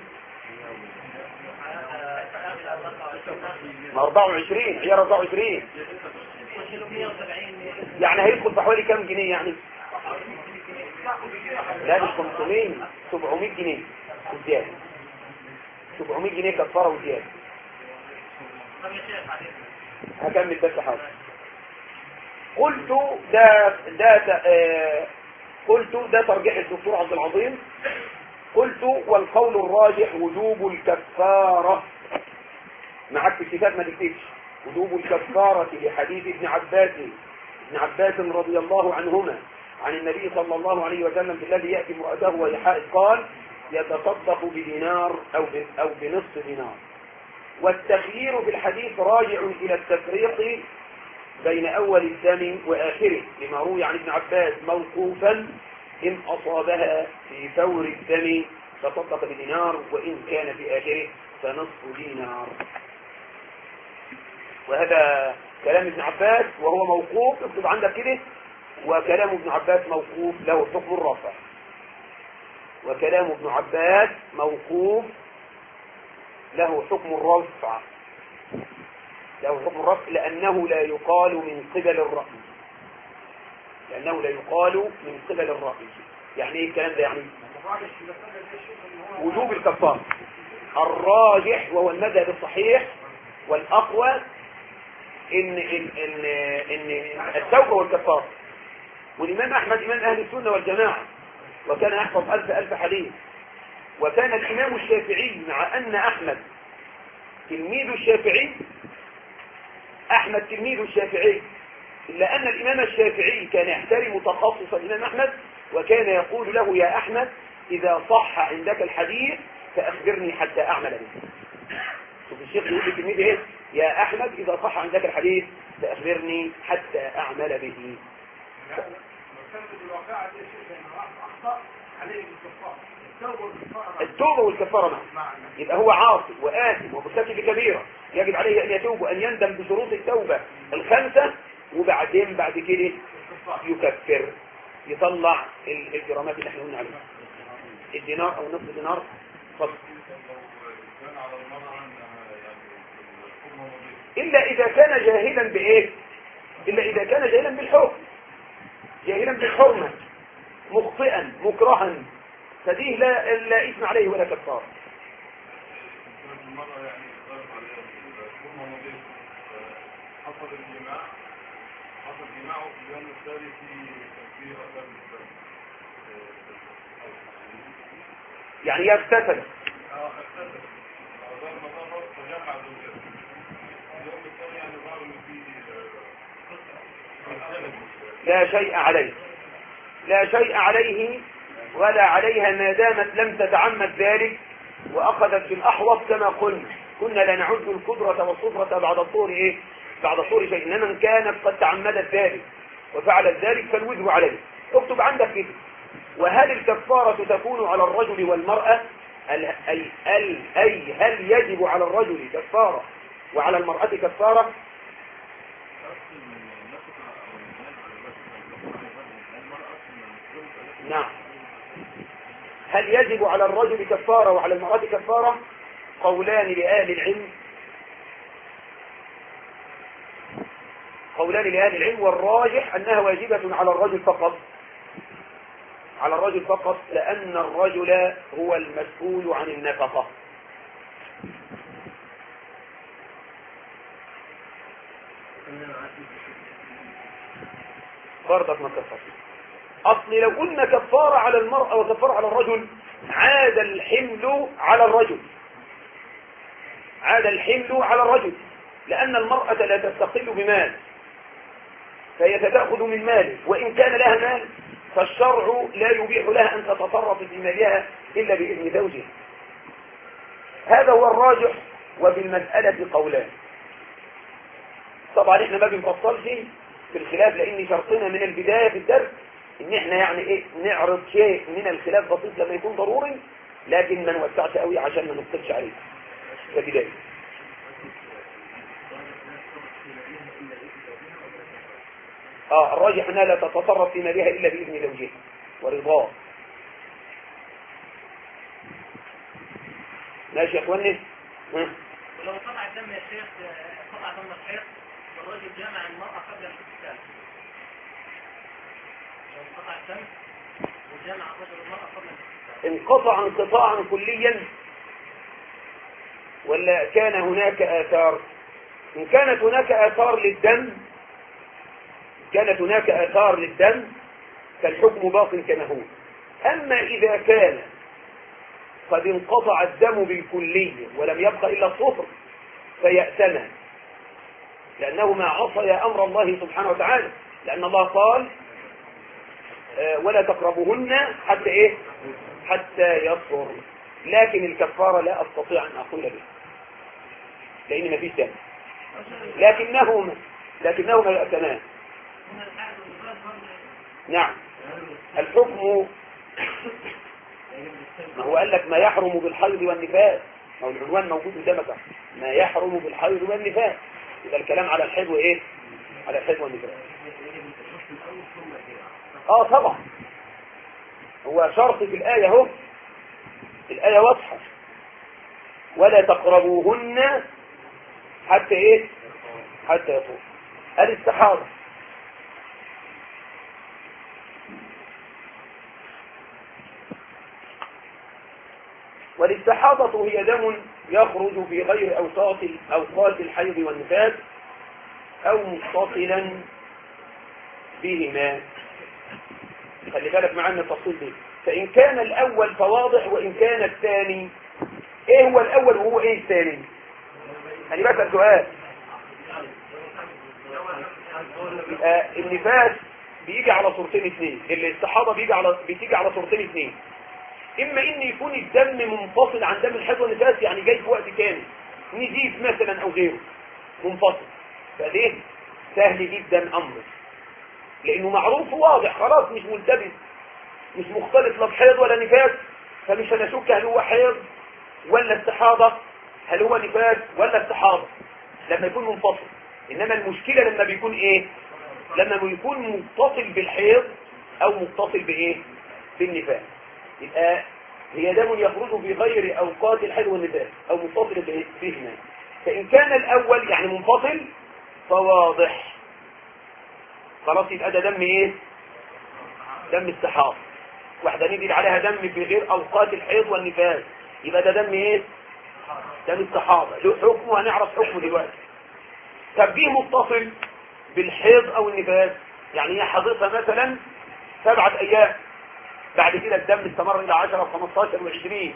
ما أربعة وعشرين عيار أربعة وعشرين يعني هيدخل في حوالي كام جنيه يعني؟ لا مش خمسمية سبعمية جنيه وزيادة سبعمية جنيه كفارة وزيادة. هكمل بس حاجة قلت ده ده آه قلت ده ترجيح الدكتور عبد العظيم. قلت والقول الراجح وجوب الكفارة. معك في الكتاب ما تكتبش وجوب الكفارة لحديث ابن عباس ابن عباس رضي الله عنهما عن النبي صلى الله عليه وسلم الذي يأتي امرأته وهي حائض قال يتصدق بدينار أو أو بنصف دينار. والتخيير في الحديث راجع إلى التفريق بين أول الدم وآخره لما روي عن ابن عباس موقوفا إن أصابها في فور الدم تصدق بدينار وإن كان في آخره فنصف دينار. وهذا كلام ابن عباس وهو موقوف، اكتب عندك كده، وكلام ابن عباس موقوف له حكم الرفع. وكلام ابن عباس موقوف له حكم الرفع له حكم الرفع لأنه لا يقال من قبل الرأي لأنه لا يقال من قبل الرأي. يعني ايه الكلام ده؟ يعني وجوب الكفارة الراجح وهو المذهب الصحيح والأقوى إن إن إن إن التوبة والكفارة. والإمام أحمد إمام أهل السنة والجماعة وكان يحفظ ألف ألف حديث. وكان الإمام الشافعي مع أن أحمد تلميذ الشافعي أحمد تلميذ الشافعي إلا أن الإمام الشافعي كان يحترم تخصص الإمام أحمد وكان يقول له يا أحمد إذا صح عندك الحديث فأخبرني حتى أعمل به. شوف الشيخ يقول لتلميذه إيه؟ يا أحمد إذا صح عندك الحديث فأخبرني حتى أعمل به. التوبة والكفارة معه. يبقى هو عاصي وآثم ومرتكب كبيرة يجب عليه أن يتوب وأن يندم بشروط التوبة الخمسة وبعدين بعد كده يكفر يطلع الجرامات اللي احنا قلنا عليها الدينار أو نصف دينار. فضل. إلا إذا كان جاهلا بإيه؟ إلا إذا كان جاهلا بالحكم جاهلا بالحرمة مخطئا مكرها فديه لا, لا إثم عليه ولا كفار. حصل الجماع حصل جماعه في اليوم الثالث في تكبير يعني يغتسل اه اغتسل وزار مطر فجمع زوجته اليوم الثاني يعني ظهر انه في لا شيء عليه لا شيء عليه ولا عليها ما دامت لم تتعمد ذلك وأخذت بالأحوط كما قلنا كنا لا نعد القدرة والصدرة بعد الطور إيه؟ بعد الطور شيء إنما من كانت قد تعمدت ذلك وفعلت ذلك فالوزر عليه. اكتب عندك كده. وهل الكفارة تكون على الرجل والمرأة أي, أي, أي هل يجب على الرجل كفارة وعلى المرأة كفارة؟ نعم. هل يجب على الرجل كفارة وعلى المرأة كفارة؟ قولان لأهل العلم قولان لأهل العلم والراجح أنها واجبة على الرجل فقط على الرجل فقط لأن الرجل هو المسؤول عن النفقة. برضك ما كفر. أصل لو قلنا كفارة على المرأة وكفارة على الرجل عاد الحمل على الرجل عاد الحمل على الرجل لأن المرأة لا تستقل بمال فهي تأخذ من ماله وإن كان لها مال فالشرع لا يبيح لها أن تتصرف في مالها إلا بإذن زوجها. هذا هو الراجح وبالمسألة قولان. طبعا احنا ما بنفصلش في الخلاف لأن شرطنا من البداية في الدرس ان احنا يعني ايه نعرض شيء من الخلاف بسيط لما يكون ضروري لكن ما نوسعش قوي عشان ما نفصلش عليه كبداية. اه الراجح انها لا تتصرف في مالها الا باذن زوجها ورضاه. ماشي يا اخواني. ولو قطع الدم يا شيخ قطع دم الشيخ والرجل جامع المرأة قبل الاغتسال لو قطع الدم وجامع الرجل المرأة قبل الاغتسال انقطع انقطاعا كليا ولا كان هناك آثار؟ إن كانت هناك آثار للدم كانت هناك آثار للدم فالحكم باق كما هو. أما إذا كان قد انقطع الدم بالكلية ولم يبقى إلا الصفر فيأتمن، لأنه ما عصي أمر الله سبحانه وتعالى، لأن الله قال آه ولا تقربوهن حتى إيه؟ حتى يصفر. لكن الكفارة لا أستطيع أن أقول به لأن ما فيش دم، لكنهما لكنهما يأتمان. نعم الحكم ما هو قال لك ما يحرم بالحيض والنفاس، ما هو العنوان موجود قدامك، ما يحرم بالحيض والنفاس، يبقى الكلام على الحيض وايه؟ على الحيض والنفاس. اه طبعا هو شرط في الآية اهو، الآية واضحة ولا تقربوهن حتى ايه؟ حتى يطول. الاستحاضة والاستحاضة هي دم يخرج في غير أوساط أوقات الحيض والنفاس أو متصلا بهما. خلي بالك معنا التفصيل دي. فإن كان الأول فواضح، وإن كان الثاني إيه هو الأول وهو إيه الثاني؟ يعني بسأل سؤال. يبقى النفاس بيجي على صورتين اثنين، الاستحاضة بيجي على بتيجي على صورتين اثنين. إما إن يكون الدم منفصل عن دم الحيض والنفاس، يعني جاي في وقت كامل، نزيف مثلا أو غيره منفصل، فده سهل جدا أمره لأنه معروف وواضح خلاص، مش ملتبس مش مختلط لا بحيض ولا نفاس، فمش هنشك هل هو حيض ولا استحاضة، هل هو نفاس ولا استحاضة لما يكون منفصل. إنما المشكلة لما بيكون إيه؟ لما بيكون متصل بالحيض أو متصل بإيه؟ بالنفاس. يبقى هي دم يخرج في غير أوقات الحيض والنفاس أو متصل بهما. فإن كان الأول يعني منفصل فواضح خلاص، يبقى ده دم إيه؟ دم استحاضة. واحدة ندل عليها دم في غير أوقات الحيض والنفاس، يبقى ده دم إيه؟ دم استحاضة. له حكمه، هنعرف حكمه دلوقتي. طب جه متصل بالحيض أو النفاس، يعني هي حاضتها مثلا سبعة أيام، بعد كده الدم استمر إلى عشرة وخمستاشر وعشرين،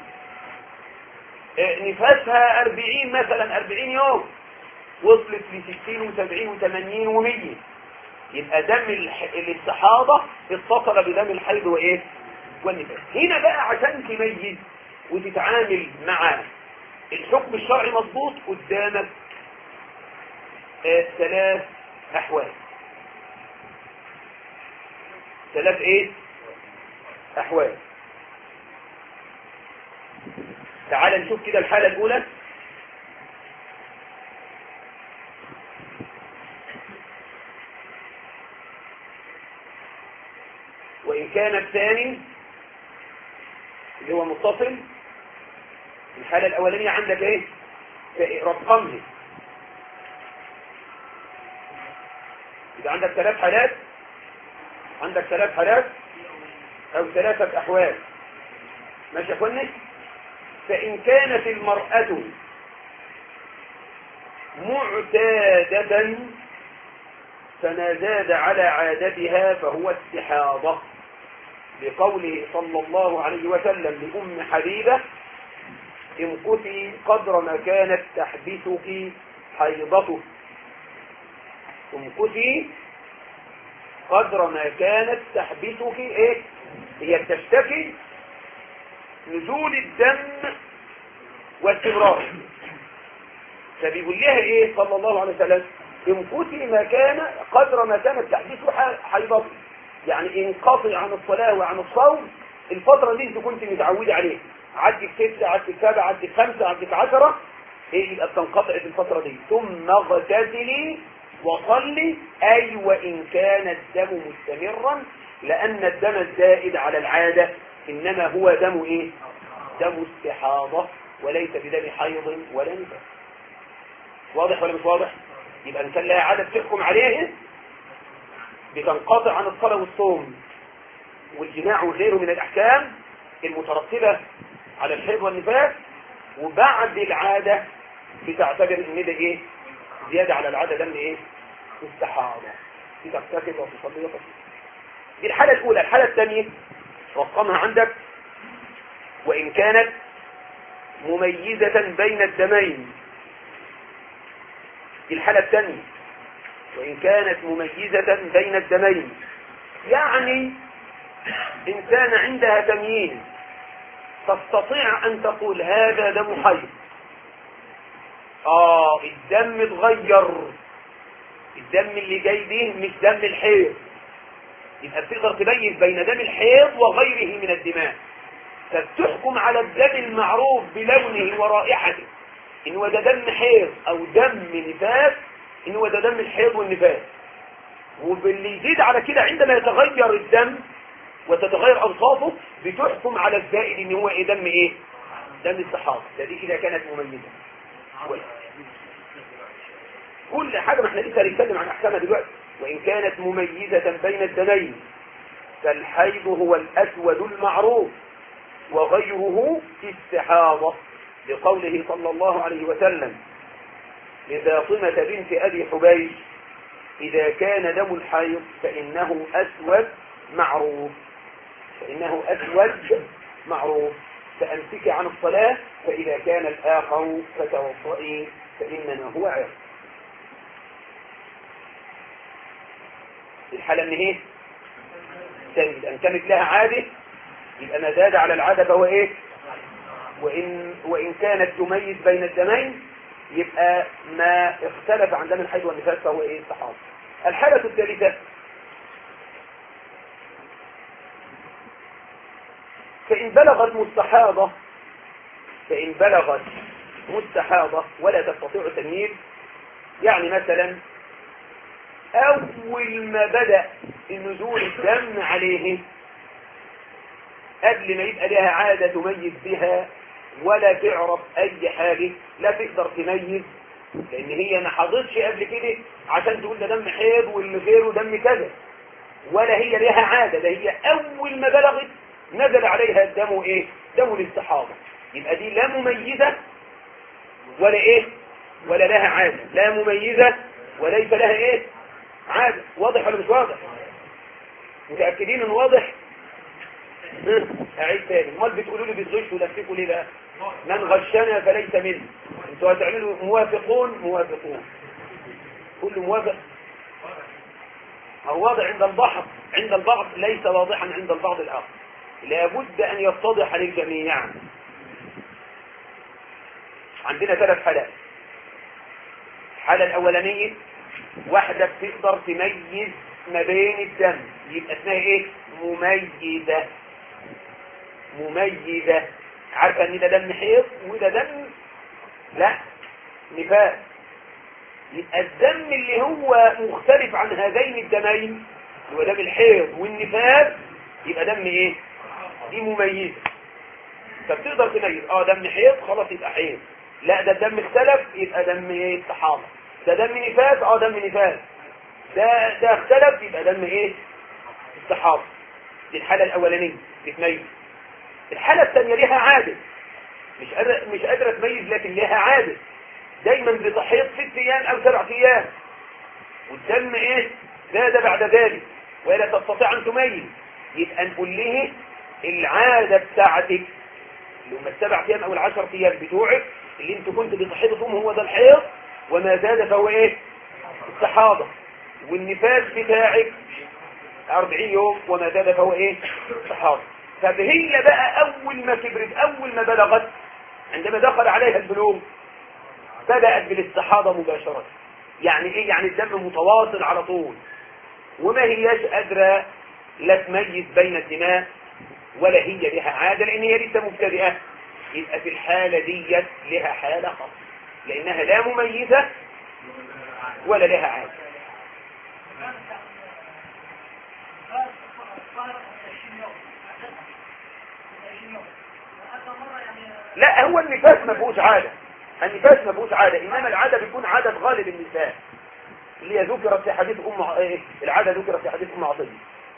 نفاسها أربعين مثلا، أربعين يوم، وصلت لستين وسبعين وثمانين ومية، يبقى دم الاستحاضة اتصل بدم الحيض وإيه؟ والنفاس. هنا بقى عشان تميز وتتعامل مع الحكم الشرعي مضبوط قدامك آه ثلاث أحوال. ثلاث إيه؟ أحوال. تعال نشوف كده الحالة الأولى. وإن كان الثاني اللي هو متصل، الحالة الأولانية عندك إيه؟ رقمها. إذا عندك ثلاث حالات، عندك ثلاث حالات أو ثلاثة أحوال، ماشي يا أخواني؟ فإن كانت المرأة معتادة فما زاد على عادتها فهو استحاضة، بقوله صلى الله عليه وسلم لأم حبيبة: امكثي قدر ما كانت تحبسك حيضته. امكثي قدر ما كانت تحبسك ايه؟ هي بتشتكي نزول الدم واستمرار، فبيقول لها ايه صلى الله عليه وسلم؟ امكثي ما كان قدر ما كانت تحبسك حيضته، يعني انقطع عن الصلاة وعن الصوم الفترة اللي انت كنت متعودة عليها، عدك ستة عدك سبعة عدك خمسة عدك عشرة، ايه يبقى بتنقطع في الفترة دي. ثم اغتسلي وصلي، أي وإن كان الدم مستمرا، لأن الدم الزائد على العادة إنما هو دم إيه؟ دم استحاضة وليس بدم حيض ولا نفاس. واضح ولا مش واضح؟ يبقى إن كان لها عادة تحكم عليه بتنقطع عن الصلاة والصوم والجماع وغيره من الأحكام المترتبة على الحيض والنفاس، وبعد العادة بتعتبر إن ده إيه؟ زيادة على العادة دم إيه؟ استحاضة. تغتسل وتصلي وتصلي. دي الحالة الأولى. الحالة الثانية رقمها عندك: وإن كانت مميزة بين الدمين. دي الحالة الثانية: وإن كانت مميزة بين الدمين، يعني إنسان عندها تمييز تستطيع أن تقول هذا دم حيض، آه الدم اتغير، الدم اللي جاي به مش دم الحيض، يبقى بتقدر تميز بين دم الحيض وغيره من الدماء، فبتحكم على الدم المعروف بلونه ورائحته إن هو ده دم حيض أو دم نفاس، إن هو ده دم الحيض والنفاس. وباللي يزيد على كده عندما يتغير الدم وتتغير أوصافه بتحكم على الزائد إن هو إيه دم إيه؟ دم الصحابة. ده دي إذا كانت مميزة. كل حاجة ما احنا لسه هنتكلم عن أحكامها دلوقتي. وإن كانت مميزة بين الدمين فالحيض هو الأسود المعروف وغيره استحاضة، لقوله صلى الله عليه وسلم لفاطمة بنت أبي حبيش: إذا كان دم الحيض فإنه أسود معروف، فإنه أسود معروف فأمسكي عن الصلاة، فإذا كان الآخر فتوضئي فإنما هو عرق. الحالة ان ايه تجد ان كانت لها عادة يبقى ما زاد على العادة فهو ايه، وإن, وإن كانت تميز بين الدمين يبقى ما اختلف عن دم الحيض والنفاس فهو ايه الصحابة. الحالة الثالثة: فإن بلغت مستحاضة فإن بلغت مستحاضة ولا تستطيع التمييز، يعني مثلا أول ما بدأ نزول الدم عليه قبل ما يبقى لها عادة تميز بها ولا تعرف أي حاجة، لا تقدر تميز لأن هي ما حضرتش قبل كده عشان تقول ده دم حيض واللي غيره دم كذا، ولا هي لها عادة، ده هي أول ما بلغت نزل عليها الدم إيه؟ دم الاستحاضة. يبقى دي لا مميزة ولا إيه؟ ولا لها عادة، لا مميزة وليس لها إيه؟ عادة. واضح ولا مش واضح؟ متأكدين إنه واضح؟ أعيد تاني. امال بتقولوا لي بالغش ولفكوا ليه بقى؟ من غشنا فليس منه. انتوا هتعملوا موافقون موافقون كل موافق هو واضح عند البعض، عند البعض ليس واضحا عند البعض الآخر. لابد أن يتضح للجميع. عندنا ثلاث حالات. الحالة الأولانية واحدة بتقدر تميز ما بين الدم، يبقى اسمها ايه؟ مميزة. مميزة عارفة ان ده دم حيض وده دم لا نفاس، يبقى الدم اللي هو مختلف عن هذين الدمين هو دم الحيض والنفاس، يبقى دم ايه؟ دي مميزة. فبتقدر تميز اه دم حيض خلاص يبقى حيض، لا ده الدم اختلف يبقى دم ايه؟ استحاضة. ده دم نفاس اه دم نفاس، ده ده اختلف يبقى دم ايه؟ استحاضة. دي الحالة الاولانية بتميز. الحالة الثانية لها عادة، مش قادرة مش قادرة تميز لكن لها عادة، دايما بتحيض ست ايام او سبع ايام والدم ايه؟ زاد بعد ذلك ولا تستطيع ان تميز، يبقى نقول له العادة بتاعتك اللي هم السبع ايام او العشر ايام بتوعك اللي انت كنت بتحيض فيهم هو ده الحيض، وما زاد فهو ايه؟ استحاضة. والنفاس بتاعك أربعين يوم وما زاد فهو ايه؟ استحاضة. فهي بقى اول ما كبرت اول ما بلغت عندما دخل عليها البلوغ بدأت بالاستحاضة مباشرة. يعني ايه؟ يعني الدم متواصل على طول وما هياش قادرة لا تميز بين الدماء ولا هي لها عادة لان هي لسه مبتدئة. يبقى في الحالة دي لها حالة خاصة لانها لا مميزة ولا لها عادة. لا هو النفاس ما فيهوش عادة، النفاس ما فيهوش عادة، انما العادة بيكون عادة غالب النساء اللي هي ذكرت في حديث ام ايه العادة ذكرت في حديث ام عطية.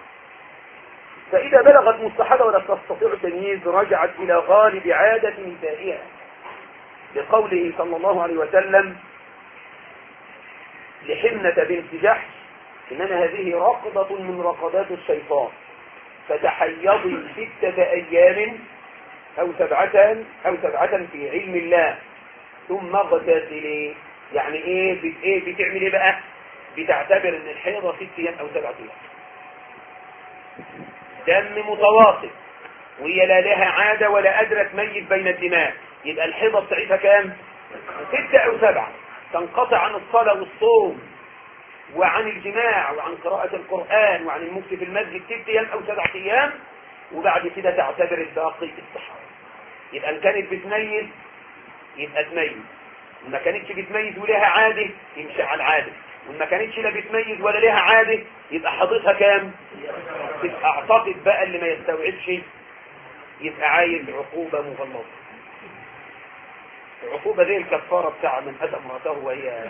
فاذا بلغت مستحاضة ولا تستطيع التمييز رجعت الى غالب عادة نسائها لقوله صلى الله عليه وسلم لحمنة بنت جحش إنما هذه رقضة من رقضات الشيطان. فتحيضي ستة أيام أو سبعة أو سبعة في علم الله ثم اغتسلي. يعني إيه بت إيه بتعمل إيه بقى؟ بتعتبر إن الحيضة ست أيام أو سبعة أيام، دم متواصل، وهي لا لها عادة ولا قادرة تميز بين الدماء، يبقى الحيضة بتاعتها كام؟ ستة أو سبعة. تنقطع عن الصلاة والصوم وعن الجماع وعن قراءة القرآن وعن المكث في المسجد ست أيام أو سبعة أيام، وبعد كده تعتبر الباقي الصحة. يبقى إن كانت بتميز يبقى تميز، وما كانتش بتميز ولها عادة يمشي على العادة، وما كانتش لا بتميز ولا لها عادة يبقى حاضتها كام؟ يبقى اعتقد بقى اللي ما يستوعبش يبقى عايز عقوبة مغلظة، عقوبة زي الكفارة بتاع من أتى امرأته وهي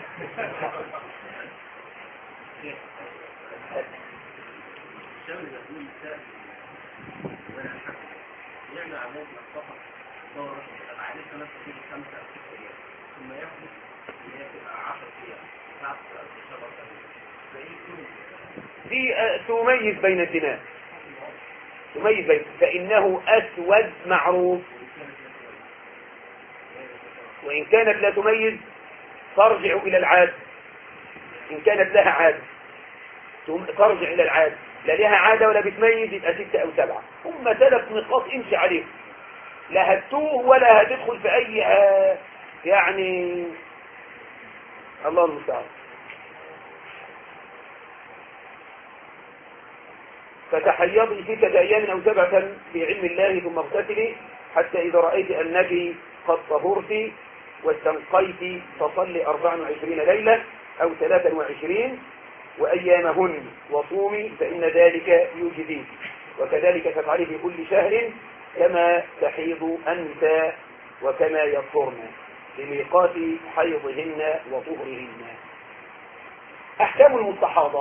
دي تميز بين الدماء، تميز بين، فإنه أسود معروف، وإن كانت لا تميز ترجع إلى العادة. إن كانت لها عادة ترجع إلى العادة، لا لها عادة ولا بتميز يبقى ستة أو سبعة. هم ثلاث نقاط امشي عليهم، لا هتوه ولا هتدخل في أي يعني الله المستعان. فتحيضي ستة أيام أو سبعة في علم الله ثم اغتسلي حتى إذا رأيت أنك قد طهرت واستنقيت فصلي أربع وعشرين ليلة أو ثلاث وعشرين وأيامهن وصومي فإن ذلك يجزيك، وكذلك تفعلي في كل شهر كما تحيض أنت وكما يطهرن لميقات حيضهن وطهرهن. أحكام المستحاضة.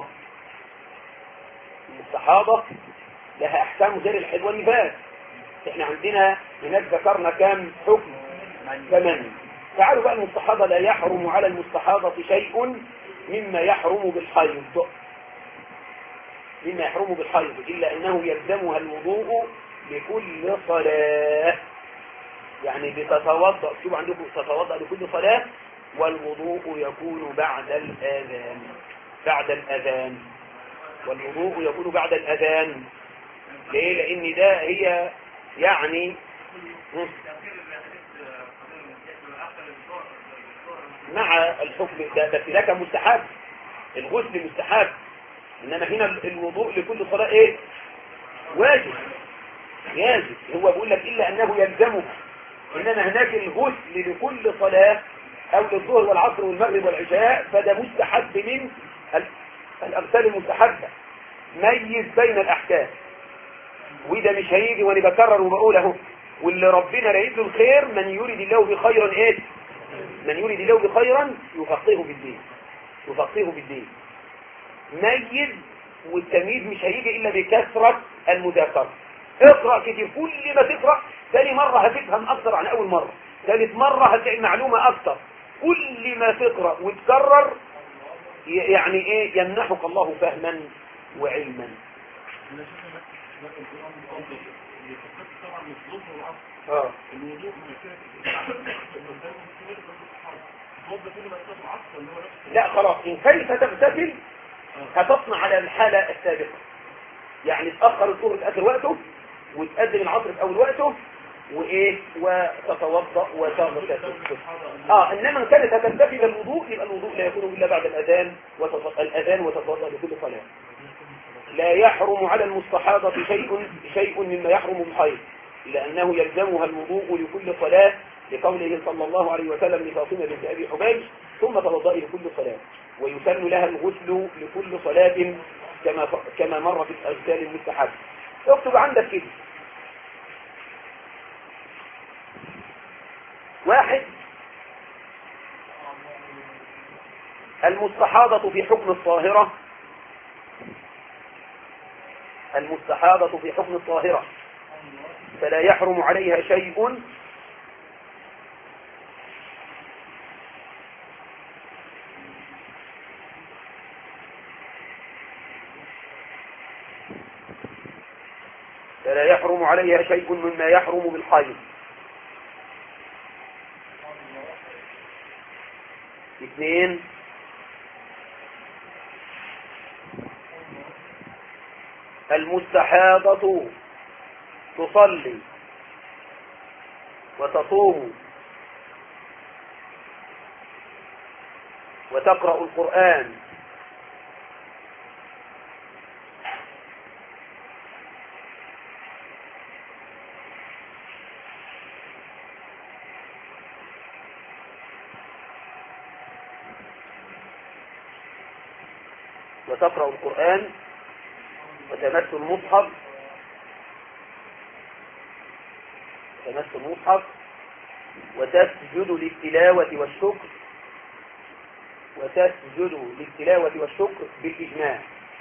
المستحاضة لها أحكام غير الحيض والنفاس. احنا عندنا هناك ذكرنا كام حكم؟ ثمانية. تعالوا بقى المستحاضة لا يحرم على المستحاضة شيء مما يحرم بالحيض، مما يحرم بالحيض إلا أنه يلزمها الوضوء لكل صلاة. يعني بتتوضأ، شوف عندكم تتوضأ لكل صلاة، والوضوء يكون بعد الأذان، بعد الأذان والوضوء يكون بعد الأذان. ليه؟ لأن ده هي يعني مع الحكم ده، بس ده كان مستحب، الغسل مستحب، إنما هنا الوضوء لكل صلاة إيه؟ واجب، يجب. هو بيقول لك إلا أنه يلزمه، إنما هناك الغسل لكل صلاة أو للظهر والعصر والمغرب والعشاء فده مستحب من الأغسال المستحبة. ميز بين الأحكام، وده مش هيجي وأنا بكرر وبقول اهو، واللي ربنا رايد له الخير من يريد الله بخيرا ايه؟ من يريد الله بخيرا يفقهه بالدين، يفقهه بالدين. ميز، والتمييز مش هيجي إلا بكثرة المذاكرة. اقرأ كتير، كل ما تقرأ ثاني مرة هتفهم أكثر عن أول مرة، ثالث مرة هتلاقي المعلومة أكثر. كل ما تقرأ وتكرر يعني ايه يمنحك الله فهما وعلما. اه لا خلاص، إن كيف تغتسل هتصنع على الحالة السابقة، يعني تأخر الظهر في آخر وقته وتقدم العصر في أول وقته وإيه وتتوضأ وتغتسل. اه إنما إن كانت هتنتفي بالوضوء يبقى الوضوء لا يكون إلا بعد الأذان وتتوضأ الأذان وتتوضأ لكل صلاة. لا يحرم على المستحاضة شيء شيء مما يحرم بالحيض لأنه يلزمها الوضوء لكل صلاة، لقوله صلى الله عليه وسلم لفاطمة بنت أبي حبيش ثم توضئي لكل صلاة، ويسن لها الغسل لكل صلاة كما كما مر في الأغسال المستحبة. اكتب عندك كده. واحد، المستحاضة في حكم الطاهرة، المستحاضة في حكم الطاهرة فلا يحرم عليها شيء فلا يحرم عليها شيء مما يحرم بالحيض. اثنين، المستحاضة تصلي وتصوم وتقرأ القرآن وتقرأ القرآن وتمس المصحف تمس المصحف وتسجد للتلاوة والشكر وتسجد للتلاوة والشكر بالإجماع.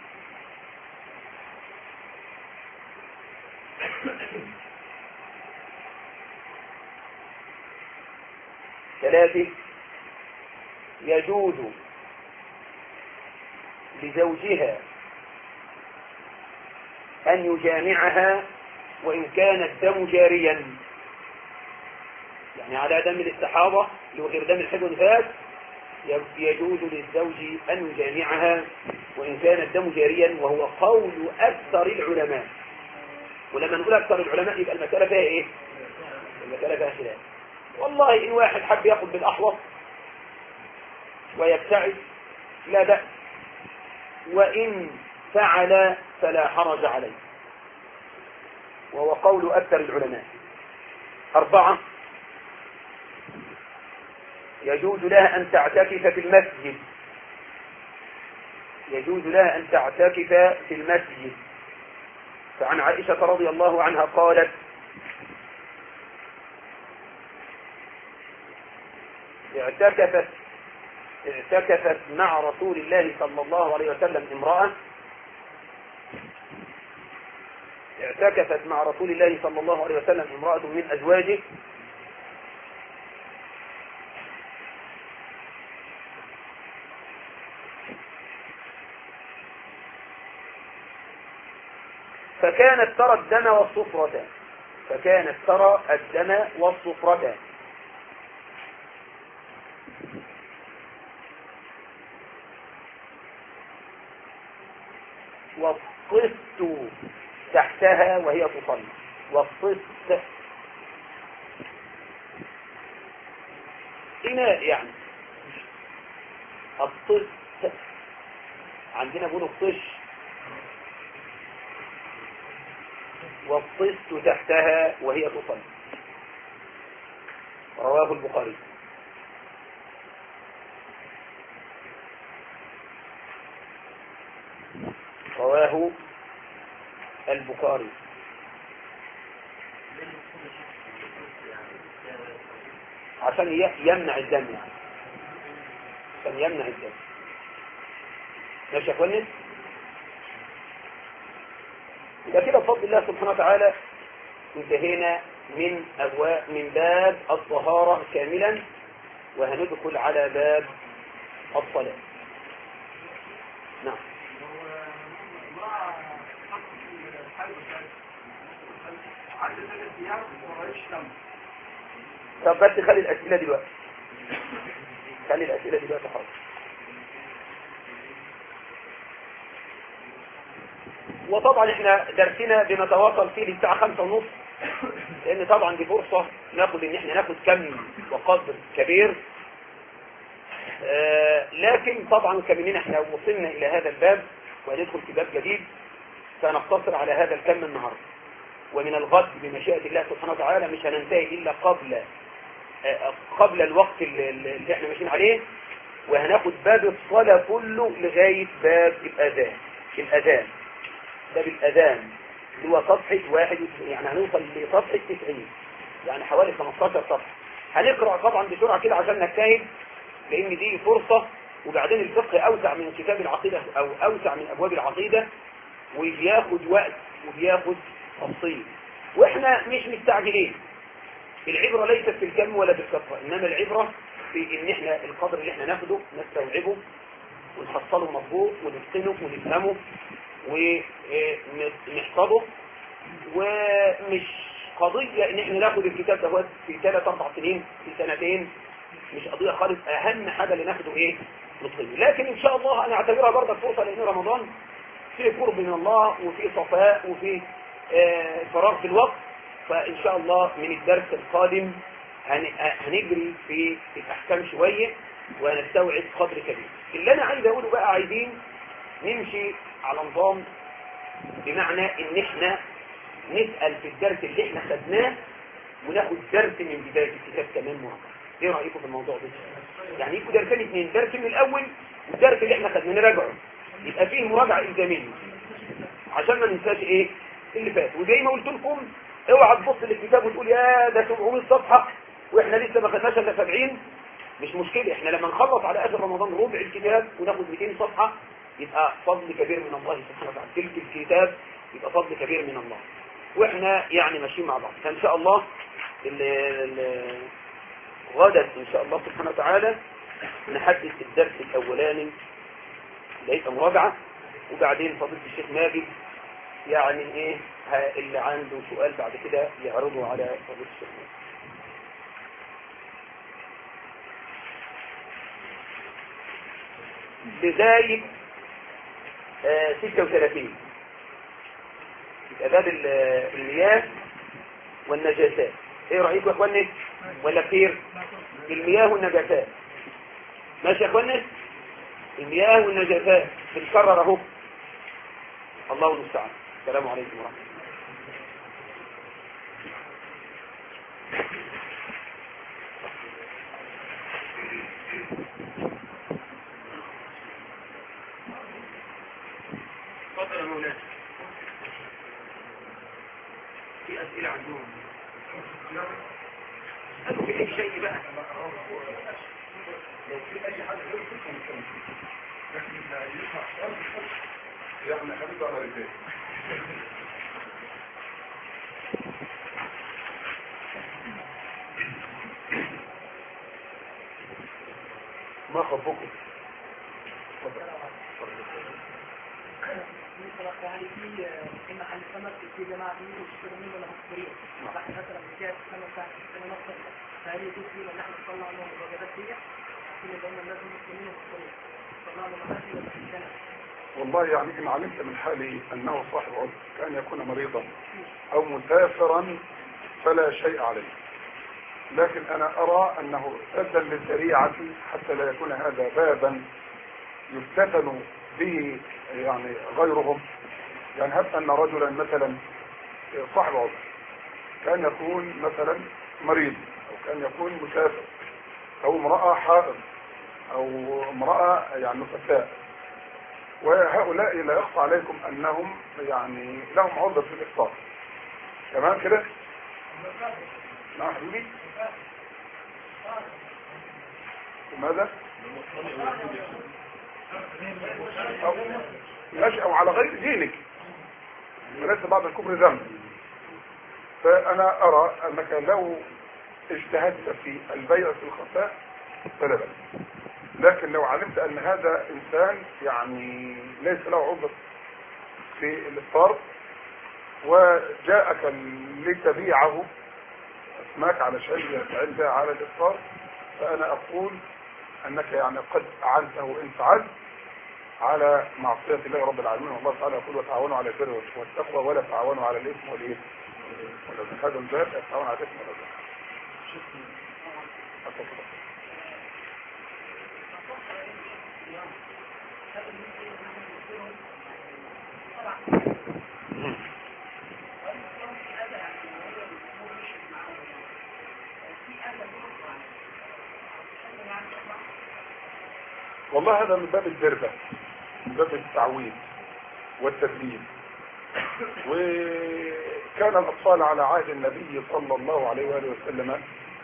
ثلاثة، يجوز لزوجها أن يجامعها وإن كان الدم جاريا، يعني على دم الاستحاضة غير دم الحيض والنفاس يجوز للزوج أن يجامعها وإن كان الدم جاريا، وهو قول أكثر العلماء. ولما نقول أكثر العلماء يبقى المسألة فيها إيه؟ المسألة فيها خلاف. والله إن واحد حب يأخذ بالأحوط ويبتعد لا بأس، وإن فعل فلا حرج عليه، وهو قول أكثر العلماء. أربعة، يجوز لها أن تعتكف في المسجد يجوز لها أن تعتكف في المسجد فعن عائشة رضي الله عنها قالت: اعتكفت اعتكفت مع رسول الله صلى الله عليه وسلم امرأة اعتكفت مع رسول الله صلى الله عليه وسلم امرأة من أزواجه فكانت ترى الدم والصفرة فكانت ترى الدم والصفرة والصفت تحتها وهي تصلي. والصفت إناء، يعني الصفت عندنا بنو الطش، والصفت تحتها وهي تصلي. رواه البخاري. رواه البخاري. عشان يمنع الدم، يعني عشان يمنع الدم. ماشي يا اخواني؟ يبقى كده بفضل الله سبحانه وتعالى انتهينا من أبواب من باب الطهارة كاملا، وهندخل على باب الصلاة. نعم. طب بس خلي الأسئلة دلوقتي خلي الأسئلة دلوقتي حاضر. وطبعا احنا درسنا بنتواصل فيه للساعة خمسة ونص، لان طبعا دي فرصة ناخد ان احنا ناخد كم وقدر كبير. آه لكن طبعا كمنين احنا وصلنا الى هذا الباب وندخل في باب جديد، سنقتصر على هذا الكم النهاردة. ومن الغد بمشيئة الله سبحانه وتعالى مش هننتهي الا قبل آه قبل الوقت اللي, اللي احنا ماشيين عليه، وهناخد باب الصلاة كله لغاية باب الأذان. الأذان باب الأذان اللي هو صفحة واحد، يعني هنوصل لصفحة تسعين، يعني حوالي خمستاشر صفحة. هنقرأ طبعا بسرعة كده عشان نجتهد، لأن دي فرصة. وبعدين الفقه أوسع من كتاب العقيدة أو أوسع من أبواب العقيدة، وبياخد وقت وبياخد تفصيل، وإحنا مش مستعجلين. العبرة ليست في الكم ولا في الكثرة، إنما العبرة في إن إحنا القدر اللي إحنا ناخده نستوعبه ونحصله مضبوط ونتقنه ونفهمه ونحفظه، ومش قضية ان احنا ناخد الكتاب ده في ثلاث اربع سنين في سنتين، مش قضية خالص. اهم حاجة اللي ناخده ايه؟ نطلبه. لكن ان شاء الله انا اعتبرها برضه فرصة، لان رمضان فيه قرب من الله وفيه صفاء وفيه آه فراغ في الوقت. فان شاء الله من الدرس القادم هنجري في الاحكام شوية ونستوعب قدر كبير. اللي انا عايز اقوله بقى، عايزين نمشي على نظام، بمعنى ان احنا نسأل في الدرس اللي احنا خدناه وناخد درس من بداية الكتاب كمان مراجعة. ايه رأيكم في الموضوع ده؟ يعني يكون درسين اثنين، درس من الاول والدرس اللي احنا خدناه نراجعه، يبقى فيه مراجعة الزامية عشان ما ننساش ايه اللي فات. وزي ما قلت لكم اوعى تبص للكتاب وتقول يا ده سبعمية صفحة واحنا لسه ما خدناش الا سبعين. مش مشكلة، احنا لما نخلص على اخر رمضان ربع الكتاب وناخد مئتين صفحة يبقى فضل كبير من الله سبحانه وتعالى. تلك الكتاب يبقى فضل كبير من الله، واحنا يعني ماشيين مع بعض. فان شاء الله ال ال غدا ان شاء الله سبحانه وتعالى نحدث الدرس الاولاني لقيت مراجعة، وبعدين فضيلة الشيخ ماجد يعني ايه اللي عنده سؤال بعد كده يعرضه على فضيلة الشيخ ماجد. بداية آه ستة وثلاثين يبقى باب المياه والنجاسات. ايه رأيكم يا اخواني ولا كتير؟ المياه والنجاسات ماشي يا اخواني؟ المياه والنجاسات بنكرر اهو. الله المستعان. السلام عليكم ورحمة الله. تفضل يا مولانا. في أسئلة عندهم؟ قالوا في أي شيء بقى؟ لو في أي حاجة غير كنت مكمل لكن يسمع سؤال يعني حبيبي على رجال. ما خبكم؟ يعني في في محل سمك في جماعة بيقولوا يشتروا منه ولا مصدرين. واحد مثلا بيجي السمك بتاع السنة نص فهل يجوز لنا ان احنا نطلع لهم الوجبات دي؟ كل اللي هم الناس المسلمين والمصدرين نطلع لهم محل ولا في السنة؟ والله يعني إن علمت من حالي أنه صاحب عذر كان يكون مريضا أو مسافرا فلا شيء عليه، لكن أنا أرى أنه سدا للذريعة حتى لا يكون هذا بابا يفتتن به يعني غيرهم. يعني هب أن رجلا مثلا صاحب عذر كان يكون مثلا مريض أو كان يكون مسافر أو امرأة حائض أو امرأة يعني نفساء، وهؤلاء لا يخفى عليكم أنهم يعني لهم عذر في الإفطار. تمام كده؟ نعم حبيبي. وماذا؟ أو ماشي أو على غير دينك وليس بعد الكفر ذنب. فأنا أرى أنك لو اجتهدت في البيع في الخفاء فلا بأس، لكن لو علمت أن هذا إنسان يعني ليس له عذر في الإفطار وجاءك لتبيعه أسماك علشان يستعين بها على الإفطار، فأنا أقول أنك يعني قد أعنته إن فعلت على معصية الله رب العالمين. والله تعالى يقول وتعاونوا على البر والتقوى ولا تعاونوا على الإثم والإثم ولو هذا الباب يتعاون على الإثم والإثم. والله هذا من باب الدربة، من باب التعويض والتدريب. وكان الأطفال على عهد النبي صلى الله عليه وآله وسلم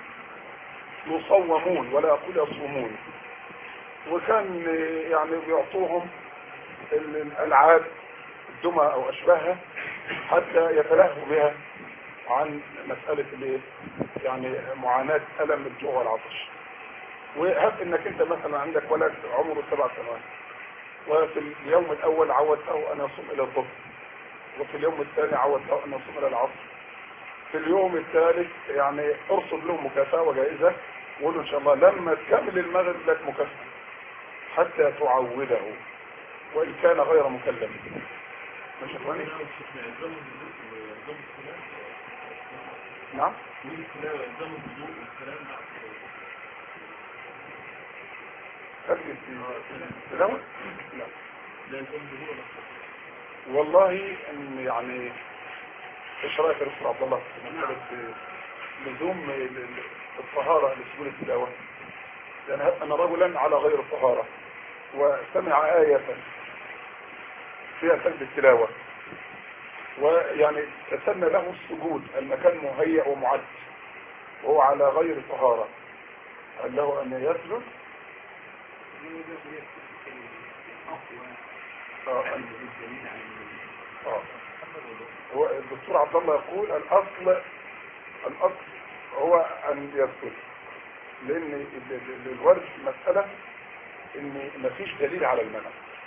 يصومون ولا أقول يصومون، وكان يعني بيعطوهم الألعاب الدمى أو أشباهها حتى يتلهوا بها عن مسألة الايه يعني معاناة ألم الجوع والعطش. وهب انك انت مثلا عندك ولد عمره سبع سنوات وفي اليوم الاول عودته ان يصوم الى الظهر، وفي اليوم الثاني عود أن نصوم إلى العصر. في اليوم الثالث يعني ارصد له مكافأة وجائزة، وقول له إن شاء الله لما تكمل المغرب لك مكافأة حتى تعوده وإن كان غير مكلف. مش أخواني؟ نعم؟ أجل التلاوة؟ لا. والله إن يعني ايش رايك يا رسول عبد الله في مسألة لزوم الطهارة لسجود التلاوة؟ لأن أنا رجلا على غير الطهارة وسمع آية فيها سجد التلاوة ويعني تسنى له السجود، المكان مهيأ ومعد وهو على غير طهارة، قال له أن يسجد. اه اه هو الدكتور عبد الله يقول الأصل الأصل هو أن يسجد، لأن الورد في المسألة إن مفيش دليل على المنع.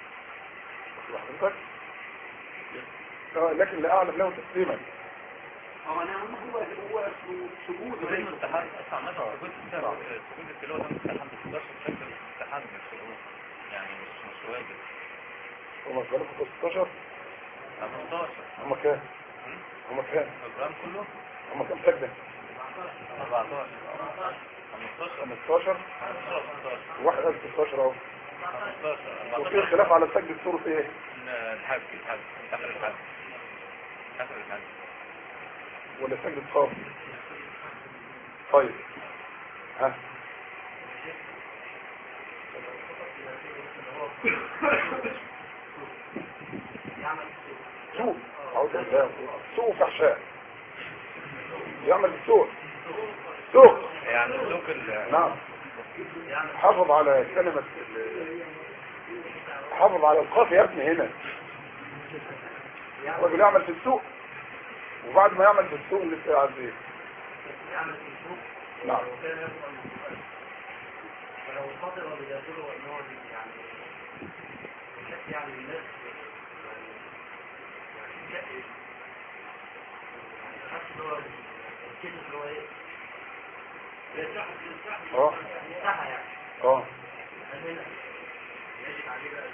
اه لكن لا أعلم له تسليما. اه نعم هو هو سجود زي المستحب اسمع مثلا سجود التلاوه سجود التلاوه ده مستحب ما تقدرش تشكل مستحب من السجود يعني مش مش واجب. هما كانوا في ستاشر خمستاشر هما كام؟ هما كام؟ القرآن كله هما كام سجدة؟ أربعتاشر خمستاشر واحد ألف ستاشر اهو. خمستاشر وفي خلاف على سجدة سورة ايه؟ الحج الحج آخر الحج آخر الحج ولا سجدة خاف؟ طيب ها سوء عودة الله سوء فحشاء يعمل سوء سوء يعني سوق نعم. حافظ على كلمة حافظ على القاف يا ابني هنا. الراجل يعمل في السوق وبعد ما يعمل في السوق اللي بتاع ايه يعمل في السوق نعم ولو خاطر وبيدخله ان هو يعني يعني الناس يعني حتى اللي هو الكلمة اللي هو ايه اه يفتحها يعني اه يجب عليه بقى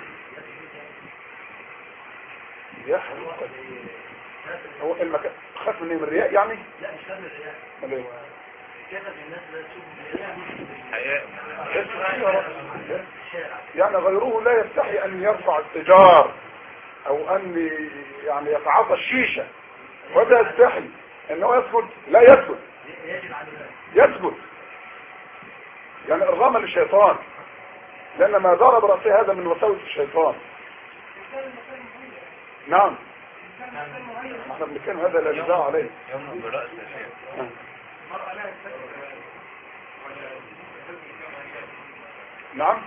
يحرم هو المكان خاف من الرياء يعني؟ لا مش خاف من الرياء ليه؟ كتب الناس لا تشوف الرياء حياء يعني غيره لا يستحي ان يرفع السجار او ان يعني يتعاطى الشيشة وده يستحي انه يسجد لا يسجد يجب عليه يسجد يعني ارغاما للشيطان لان ما ضرب رأسه هذا من وساوس الشيطان. نعم احنا بنتكلم هذا لا نزاع عليه. يوم برأس يا شيخ نعم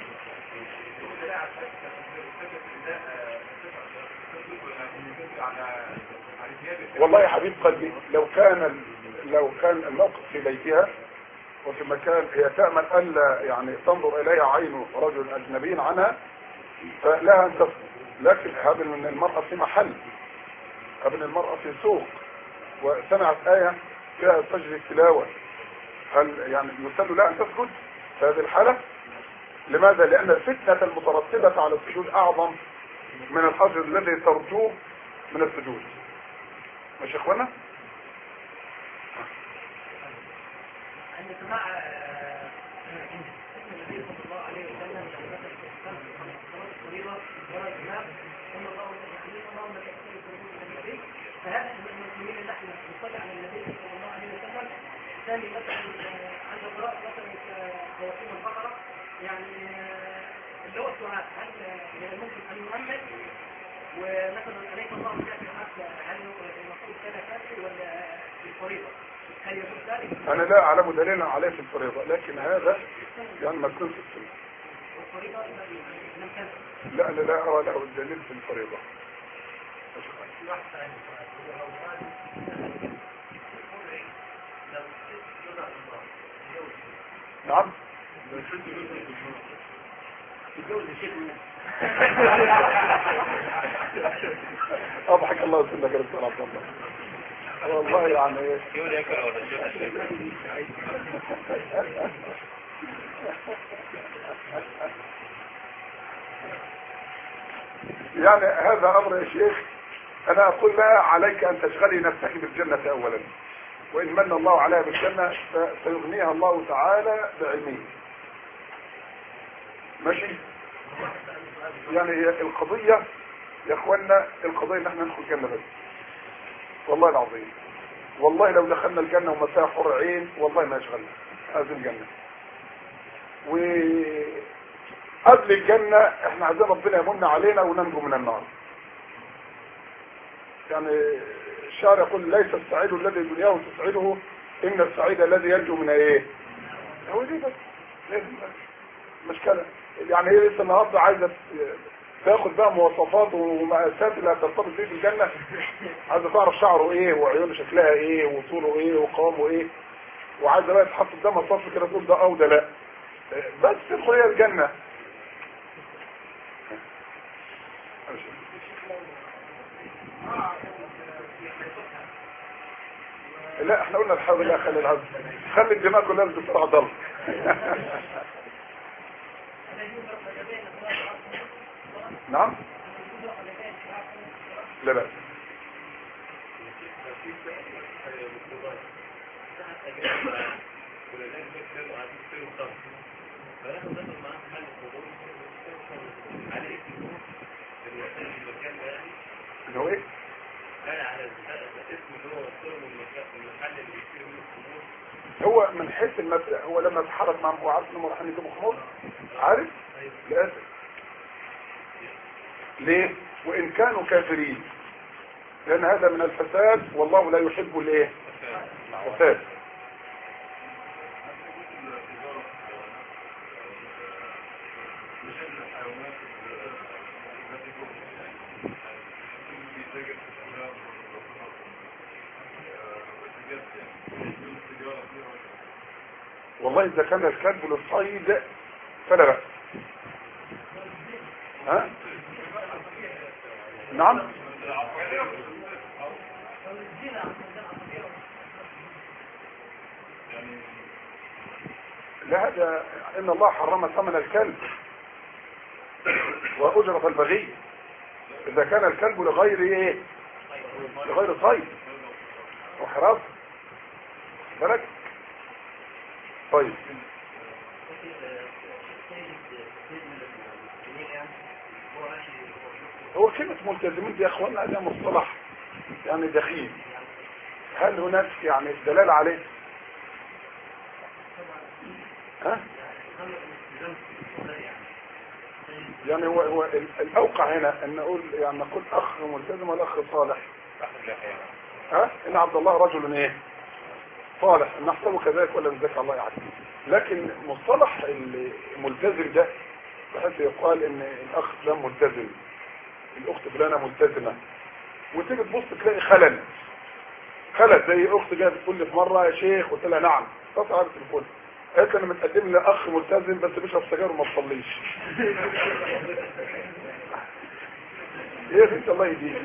والله يا حبيب قلبي لو كان لو كان الموقف في بيتها وفي مكان هي تأمل ألا يعني تنظر إليها عين رجل أجنبي عنها فلها أن تسكت، لكن هذا من المرأة في محل ابن المرأة في سوق وسمعت آية فيها سجد التلاوة هل يعني يسأل لا أن تسجد في هذه الحالة؟ لماذا؟ لأن الفتنة المترتبة على السجود أعظم من الأجر الذي ترجوه من السجود. مش إخوانا؟ عند سماع النبي صلى الله عليه وسلم الفريضة وراء الإمام ثم الله يعني اللهم لك النبي فهذا من المسلمين اللي احنا نصلي على النبي صلى الله عليه وسلم ثاني مثلا عند قراءة مثلا خواتيم البقرة يعني اللي هو السؤال هل من الممكن أن يؤمن ومثلا أليس الله كافر حتى هل المفروض كان كافر ولا الفريضة هل يكون ذلك؟ أنا لا أعلم دليلا عليه في الفريضة لكن هذا يعني ما تكون في السنة. والفريضة لم كافر لا لا لا أرى له الدليل في الفريضة. نعم يتجوز الشيخ منه. اضحك الله يسلمك يا دكتور عبد الله. والله يعني ايه يقول ياكل ولا يعني هذا امر يا شيخ. انا اقول لها عليك ان تشغلي نفسك بالجنة اولا، وان من الله عليها بالجنة سيغنيها الله تعالى بعلمه. ماشي؟ يعني هي القضية يا اخوانا، القضية ان احنا ندخل الجنة بس. والله العظيم، والله لو دخلنا الجنة وما فيها حور عين والله ما يشغلنا هذه الجنة. وقبل الجنة احنا عايزين ربنا يمن علينا وننجو من النار. يعني الشاعر يقول ليس السعيد الذي دنياه تسعده، ان السعيد الذي ينجو من ايه. هو دي بس مشكلة. يعني هي لسه النهارده عايزة تاخد بقى مواصفات ومقاسات اللي هترتبط بيه في الجنة. عايزة تعرف شعره ايه وعيونه شكلها ايه وطوله ايه وقوامه ايه، وعايزة بقى تحط قدامها صف كده تقول ده او ده لا. بس تدخل هي الجنة. لا احنا قلنا الحمد لله خلي العزم، خلي الدماء كلها بتطلع ضل. نعم لا لا اللي هو ايه؟ هو من حيث المبدأ هو لما اتحرك مع هو عارف انه راح يجيبوا خمور، عارف؟ للاسف. ليه؟ وان كانوا كافرين، لان هذا من الفساد والله لا يحب الايه؟ الفساد. والله اذا كان الكلب للصيد فلا بأس. ها؟ نعم؟ لا هذا ان الله حرم ثمن الكلب واجرة البغي اذا كان الكلب لغير ايه؟ لغير صيد وحراسة بالك. طيب هو كلمة ملتزمين دي يا اخوانا ده مصطلح يعني دخيل، هل هناك يعني دلالة عليه؟ ها؟ يعني هو هو الاوقع هنا ان نقول يعني نقول اخ ملتزم ولا اخ صالح. ها؟ ان عبد الله رجل ايه؟ صالح، نحسبه كذلك ولا نذكر الله يعلم. لكن مصطلح الملتزم ده بحيث يقال ان الاخ فلان ملتزم، الاخت فلانه ملتزمه، وتيجي تبص تلاقي خلل خلل زي اخت جايه بتقول لي في مره يا شيخ، قلت لها نعم، اتصل على التليفون قالت لي انا متقدم لي اخ ملتزم بس بيشرب سجاير وما بيصليش. ايه انت الله يهديك.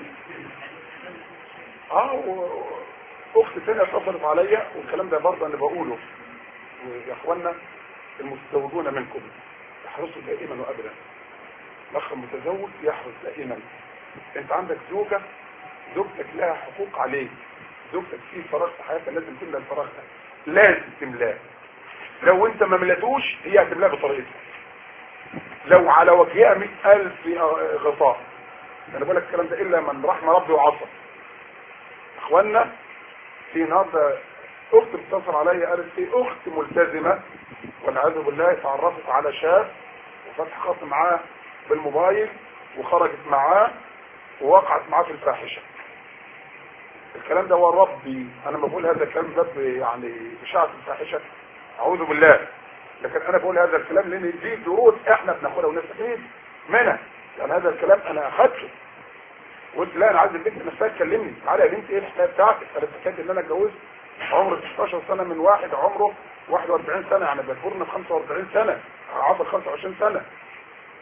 اه اخت ثانيه اتصلت عليا والكلام ده برضه انا بقوله، ويا اخوانا المتزوجون منكم احرصوا دائما وابدا. الاخ المتزوج يحرص دائما. انت عندك زوجه، زوجتك لها حقوق عليك، زوجتك في فراغ في حياتها لازم تملى الفراغ ده، لازم تملاه. لو انت ما ملتوش هي هتملاه بطريقتها، لو على وجهها مئة الف غطاء. انا بقول لك الكلام ده الا من رحم ربي وعصى. اخوانا في النهارده اخت بتتصل عليا قالت في اخت ملتزمه والعياذ بالله اتعرفت على شاب وفتح خط معاه بالموبايل وخرجت معاه ووقعت معاه في الفاحشه. الكلام ده هو ربي، انا ما بقول هذا الكلام ده يعني بشاعة الفاحشه اعوذ بالله، لكن انا بقول هذا الكلام لان دي دروس احنا بناخدها ونستفيد منها. يعني هذا الكلام انا اخدته قلت لا انا عايز البنت نفسها تكلمني، تعالى يا بنتي ايه الحكايه بتاعتك؟ انا اتفقت ان انا اتجوزت عمر ستاشر سنه من واحد عمره واحد واربعين سنه، يعني بكبرنا ب خمسة واربعين سنه عبر خمسة وعشرين سنه.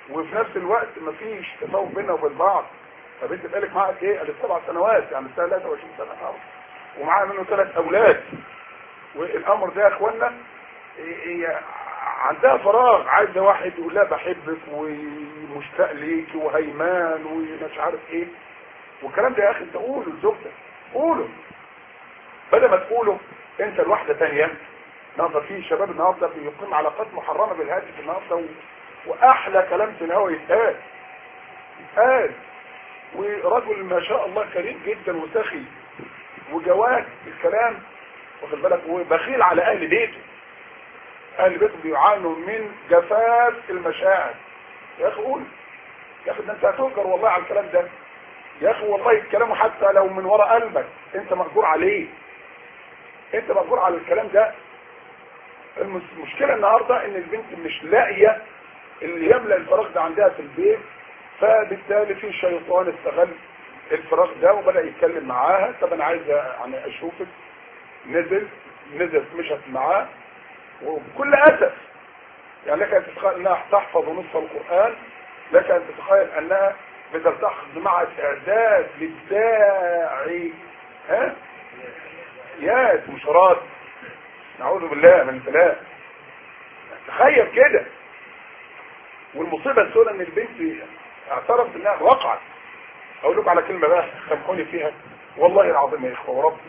وفي نفس الوقت مفيش تفاوت بيننا وبين بعض. طب انت بقالك معاك ايه؟ قالت سبع سنوات، يعني ثلاثة وعشرين سنة خالص، ومعاها منه ثلاث اولاد. والامر ده يا اخوانا هي عندها فراغ، عايزه واحد يقول لها بحبك ومشتاق ليك وهيمان ومش عارف ايه والكلام ده. يا اخي انت قوله لزوجتك، قوله بدل ما تقوله انت لواحده ثانيه. النهارده في شباب النهارده بيقيم علاقات محرمه بالهاتف النهارده و... واحلى كلام في الهوا يتقال يتقال ورجل ما شاء الله كريم جدا وسخي وجواد الكلام، واخد بالك، وبخيل على اهل بيته. اهل بيته بيعانوا من جفاف المشاعر. يا اخي قول، يا اخي ده انت هتؤجر والله على الكلام ده. يا اخي والله الكلام حتى لو من وراء قلبك انت مأجور عليه، انت مأجور على الكلام ده. المشكلة النهاردة ان البنت مش لاقية اللي يملأ الفراغ ده عندها في البيت، فبالتالي في شيطان استغل الفراغ ده وبدأ يتكلم معاها. طب انا عايز يعني اشوفك، نزل نزل مشت معاه وبكل اسف. يعني لك ان تتخيل انها تحفظ نصف القرآن، لك ان تتخيل انها بتتخذ مع اعداد للداعي ها ياس مشارات، نعوذ بالله من البلاء. تخيل كده. والمصيبه السوداء ان البنت اعترفت انها وقعت. اقول لكم على كلمه بقى سامحوني فيها والله العظيم يا اخوه وربي.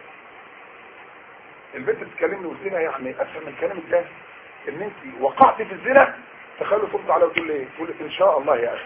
البنت بتكلمني وقلت لها يعني افهم من كلامك ده ان انت وقعت في الزنا. تخيلوا ترد عليها وتقول لي ايه؟ تقول ان شاء الله يا اخي.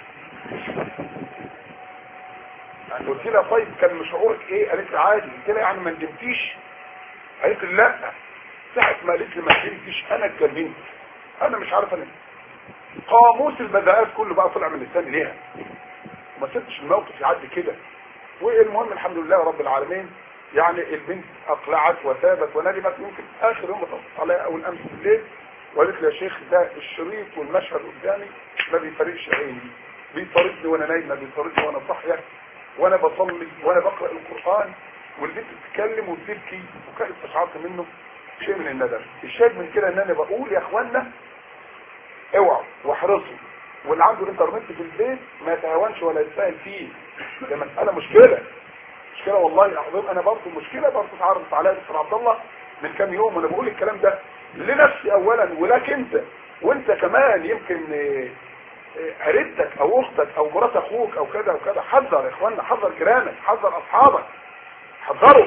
يعني قلت لها طيب كان شعورك ايه؟ قالت لي عادي. قلت لها يعني ما ندمتيش؟ قالت لي لا. ساعة ما قالت لي ما ندمتش انا اتجننت. انا مش عارف انا قاموس البذاءات كله بقى طلع من لساني ليها. وما سبتش الموقف يعدي كده. والمهم الحمد لله رب العالمين يعني البنت اقلعت وتابت وندمت. يمكن اخر يوم اتصلت عليها اول امس بالليل وقالت لي يا شيخ ده الشريط والمشهد قدامي ما بيفرقش عيني، بيطاردني وانا نايمه، بيطاردني وانا صاحيه، وانا بصلي وانا بقرا القران، والبنت بتتكلم وبتبكي وكانت استشعرت منه شيء من الندم. الشاهد من كده ان انا بقول يا اخوانا اوعوا واحرصوا، واللي عنده الانترنت في البيت ما يتهاونش ولا يتساهل فيه. ده مساله مشكله مشكله والله العظيم. انا برضه مشكله برضه اتعرضت عليها دكتور عبد الله من كام يوم وانا بقول الكلام ده لنفسي اولا ولك انت، وانت كمان يمكن قريبتك او اختك او مرات اخوك او كذا وكذا. حذر يا اخوانا، حذر جيرانك، حذر اصحابك، حذروا.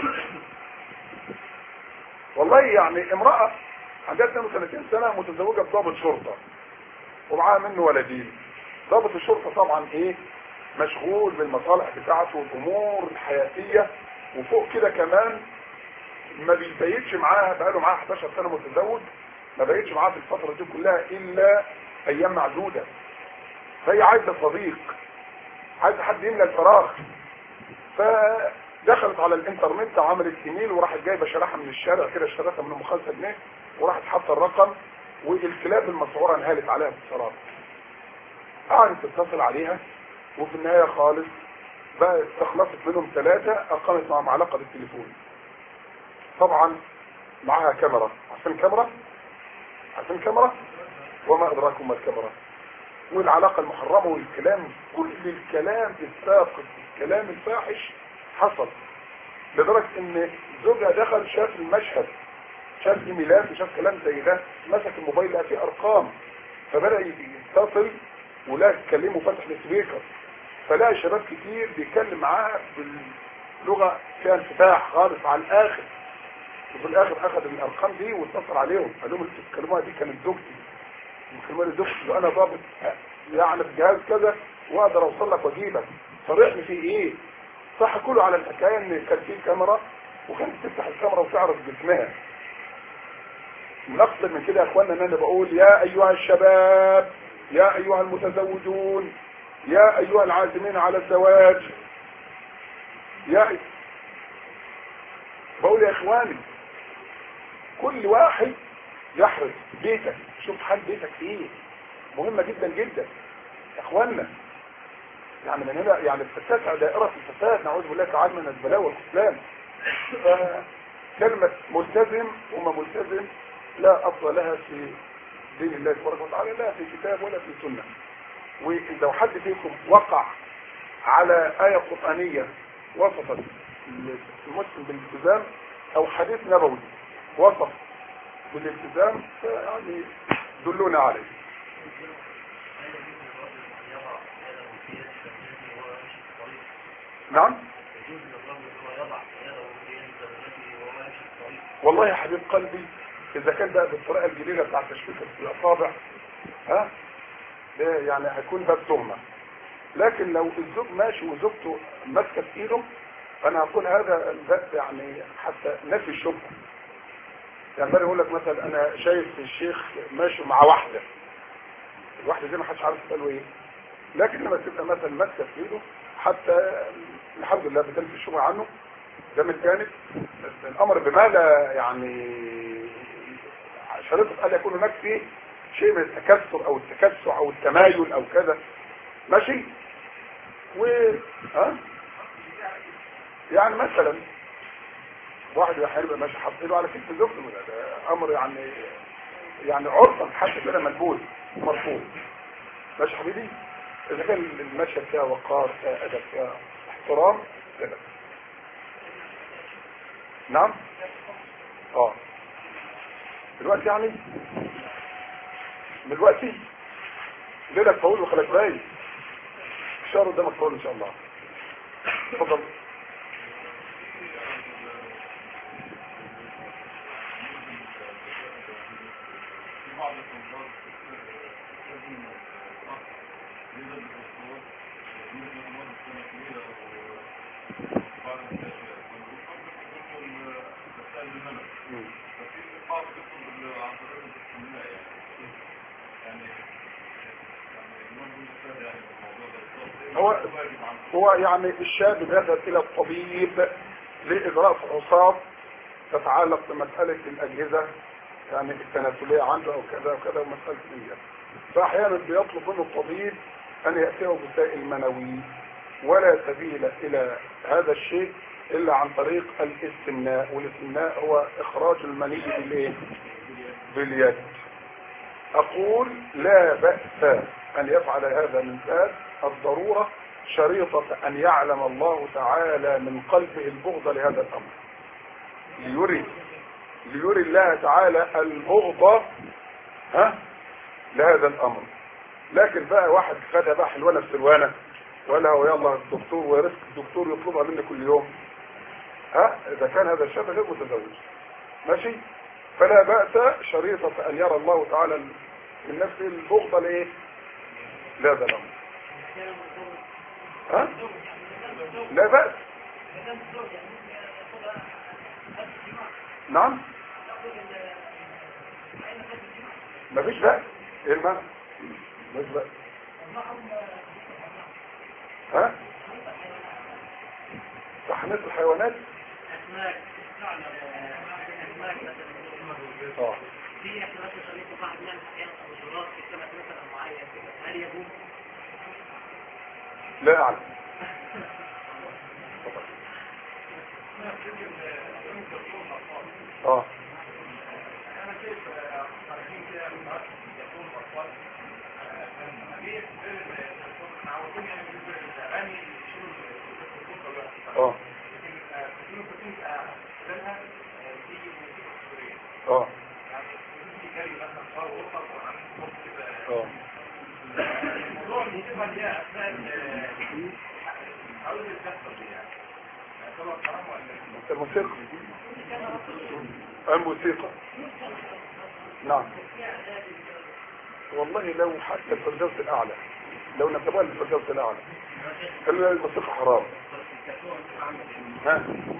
والله يعني امراه عندها اثنين وثلاثين سنه متزوجه بضابط شرطه ومعاها منه ولدين. ضابط الشرطه طبعا ايه مشغول بالمصالح بتاعته والامور الحياتيه، وفوق كده كمان ما بيبيتش معاها، بقاله معاها احداشر سنه متزوج، ما بيتش معاها في الفتره دي كلها الا ايام معدوده. فهي عايزه صديق، عايزه حد يملى الفراغ. فدخلت على الانترنت عملت ايميل وراحت جايبه شريحه من الشارع كده، اشتريتها من ام خمسة جنيه وراحت حاطه الرقم، والكلاب المسعوره انهالت عليها باتصالات. قعدت تتصل عليها وفي النهايه خالص بقى استخلصت منهم ثلاثه، اقامت معهم علاقه بالتليفون. طبعا معاها كاميرا، عارفين كاميرا؟ عارفين كاميرا؟ وما ادراكم ما الكاميرا. والعلاقه المحرمه والكلام، كل الكلام الساقط، الكلام الفاحش حصل، لدرجه ان زوجها دخل شاف المشهد، شاف ايميلات وشاف كلام زي ده، مسك الموبايل لقى فيه ارقام، فبدا يتصل ولا يتكلموا فتح السبيكر، فلاقي شباب كتير بيتكلم معاها باللغه فيها انفتاح خالص على الاخر. وفي الاخر اخذ الارقام دي واتصل عليهم، قال لهم انتوا بتتكلموها دي كانت زوجتي، بتكلموني زوجتي وانا ضابط يعني في جهاز كذا واقدر اوصل لك واجيبك، صرحني في ايه؟ صح كله على الحكايه ان كان في كاميرا وكانت تفتح الكاميرا وتعرض جسمها. نقصد من كده يا اخوانا ان انا بقول يا ايها الشباب، يا ايها المتزوجون، يا ايها العازمين على الزواج، يا بقول يا اخواني كل واحد يحرص بيتك، شوف حال بيتك ايه، مهمة جدا جدا يا اخوانا. يعني من هنا يعني تتسع دائرة الفساد، نعوذ بالله تعالى من البلاوى والخذلان. كلمة ملتزم وما ملتزم لا اصل لها في دين الله تبارك وتعالى، لا في كتاب ولا في سنة. ولو حد فيكم وقع على آية قرآنية وصفت المسلم بالالتزام او حديث نبوي وصف بالالتزام يعني دلونا عليه. نعم والله يا حبيب قلبي اذا كان بقى بالطريقه الجديده بتاع تشبيك الاصابع ها ده يعني هيكون باب تهمه. لكن لو الزوج ماشي وزوجته ماسكه في ايده انا هقول هذا الباب يعني حتى نفي الشبهه. يعني بقى يقول لك مثلا انا شايف الشيخ ماشي مع واحده، الواحده دي ما حدش عارف تقول ايه، لكن لما تبقى مثلا ماسكه في ايده حتى الحمد لله بتنفي الشبهه عنه. ده من جانب الامر بما لا يعني شريطه ان يكون هناك فيه شيء من التكسر او التكسع او التمايل او كذا ماشي. و ها يعني مثلا واحد يحارب ماشي حاطط ايده على كتف زوجته، ده امر يعني يعني عرفا حتى كده مقبول مرفوض ماشي حبيبي. اذا كان المشهد فيها وقار فيها ادب فيها احترام كده. نعم اه دلوقتي يعني دلوقتي ليلك طويل وخلك باين الشهر قدامك طويل ان شاء الله. اتفضل. هو هو يعني الشاب يذهب الى الطبيب لاجراء فحوصات تتعلق بمساله الاجهزه يعني التناسليه عنده او كذا وكذا ومساله الانجاب. فاحيانا بيطلب منه الطبيب ان ياتيه بسائل منوي، ولا سبيل الى هذا الشيء الا عن طريق الاستمناء، والاستمناء هو اخراج المني بالايه؟ باليد. اقول لا باس ان يفعل هذا من باب الضروره شريطه ان يعلم الله تعالى من قلبه البغض لهذا الامر، ليري ليري الله تعالى البغض ها لهذا الامر. لكن بقى واحد خدها بقى حلوانه في سلوانه ولا هو يلا الدكتور ورزق الدكتور يطلبها مني كل يوم، ها اذا كان هذا الشاب غير متزوج ماشي فلا بأس شريطة ان يرى الله تعالى من نفسه البغض لايه؟ لهذا الامر. ها لا بأس. نعم مفيش بأس. ايه المعنى؟ مفيش بأس. ها تحنيط الحيوانات اسماك اسماك اه في احتمالات شريك واحد من احيانا الحشرات في سمك مثلا معين كده هل يجوز؟ لا اعلم. اه انا شايف خارجين كده من عشر يكون اطفال ليه معودين يعني بالنسبه للاغاني اه اه اه الموضوع الموسيقى دي اثناء عاوز تحصل يعني طبعا حرام ولا الموسيقى الموسيقى نعم والله لو حتى الفردوس الاعلى لو نسبوها للفردوس الاعلى الموسيقى حرام. ها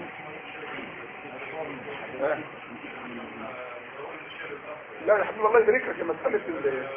ها لا يا حبيبي الله يبارك لك مسألة ال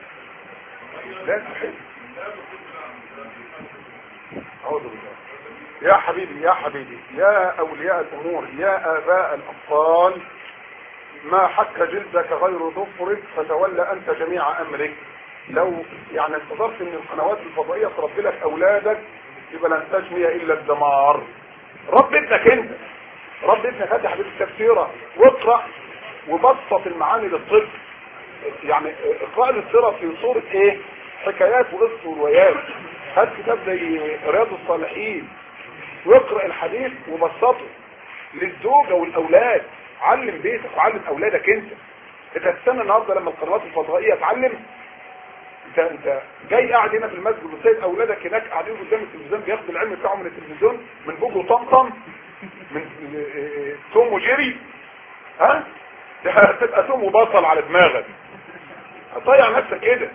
لا تحب أعوذ بالله يا حبيبي يا حبيبي يا اولياء الامور يا اباء الاطفال، ما حك جلدك غير ظفرك فتولى انت جميع امرك. لو يعني انتظرت ان القنوات الفضائيه تربي لك اولادك يبقى لن تجني الا الدمار. رب ابنك انت، رب ابنك هات يا حبيبي التفسيره واقرا وبسط المعاني للطفل. يعني اقرا له السيره في صوره ايه؟ حكايات وقصص وروايات. هات كتاب زي رياض الصالحين واقرا الحديث وبسطه للزوجه والاولاد. علم بيتك وعلم اولادك انت. انت هتستنى النهارده لما القنوات الفضائيه تعلم؟ انت انت جاي قاعد هنا في المسجد وسايب اولادك هناك قاعدين قدام التلفزيون بياخدوا العلم بتاعهم من التلفزيون، من بوجو طمطم، من توم وجيري. ها؟ ده هتبقى توم وبصل على دماغك. هتضيع نفسك كده.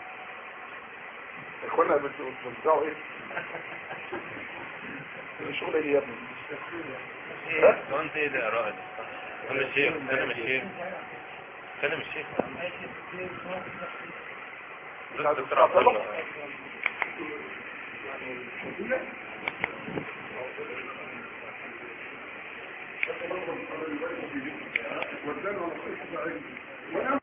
اخوانا بتوزعوا ايه؟ الشغل ايه يا ابني؟ هو انت ايه ده يا رائد؟ انا الشيخ انا مش شيخ انا مش شيخ دكتور عبد الله. ودانوا على خير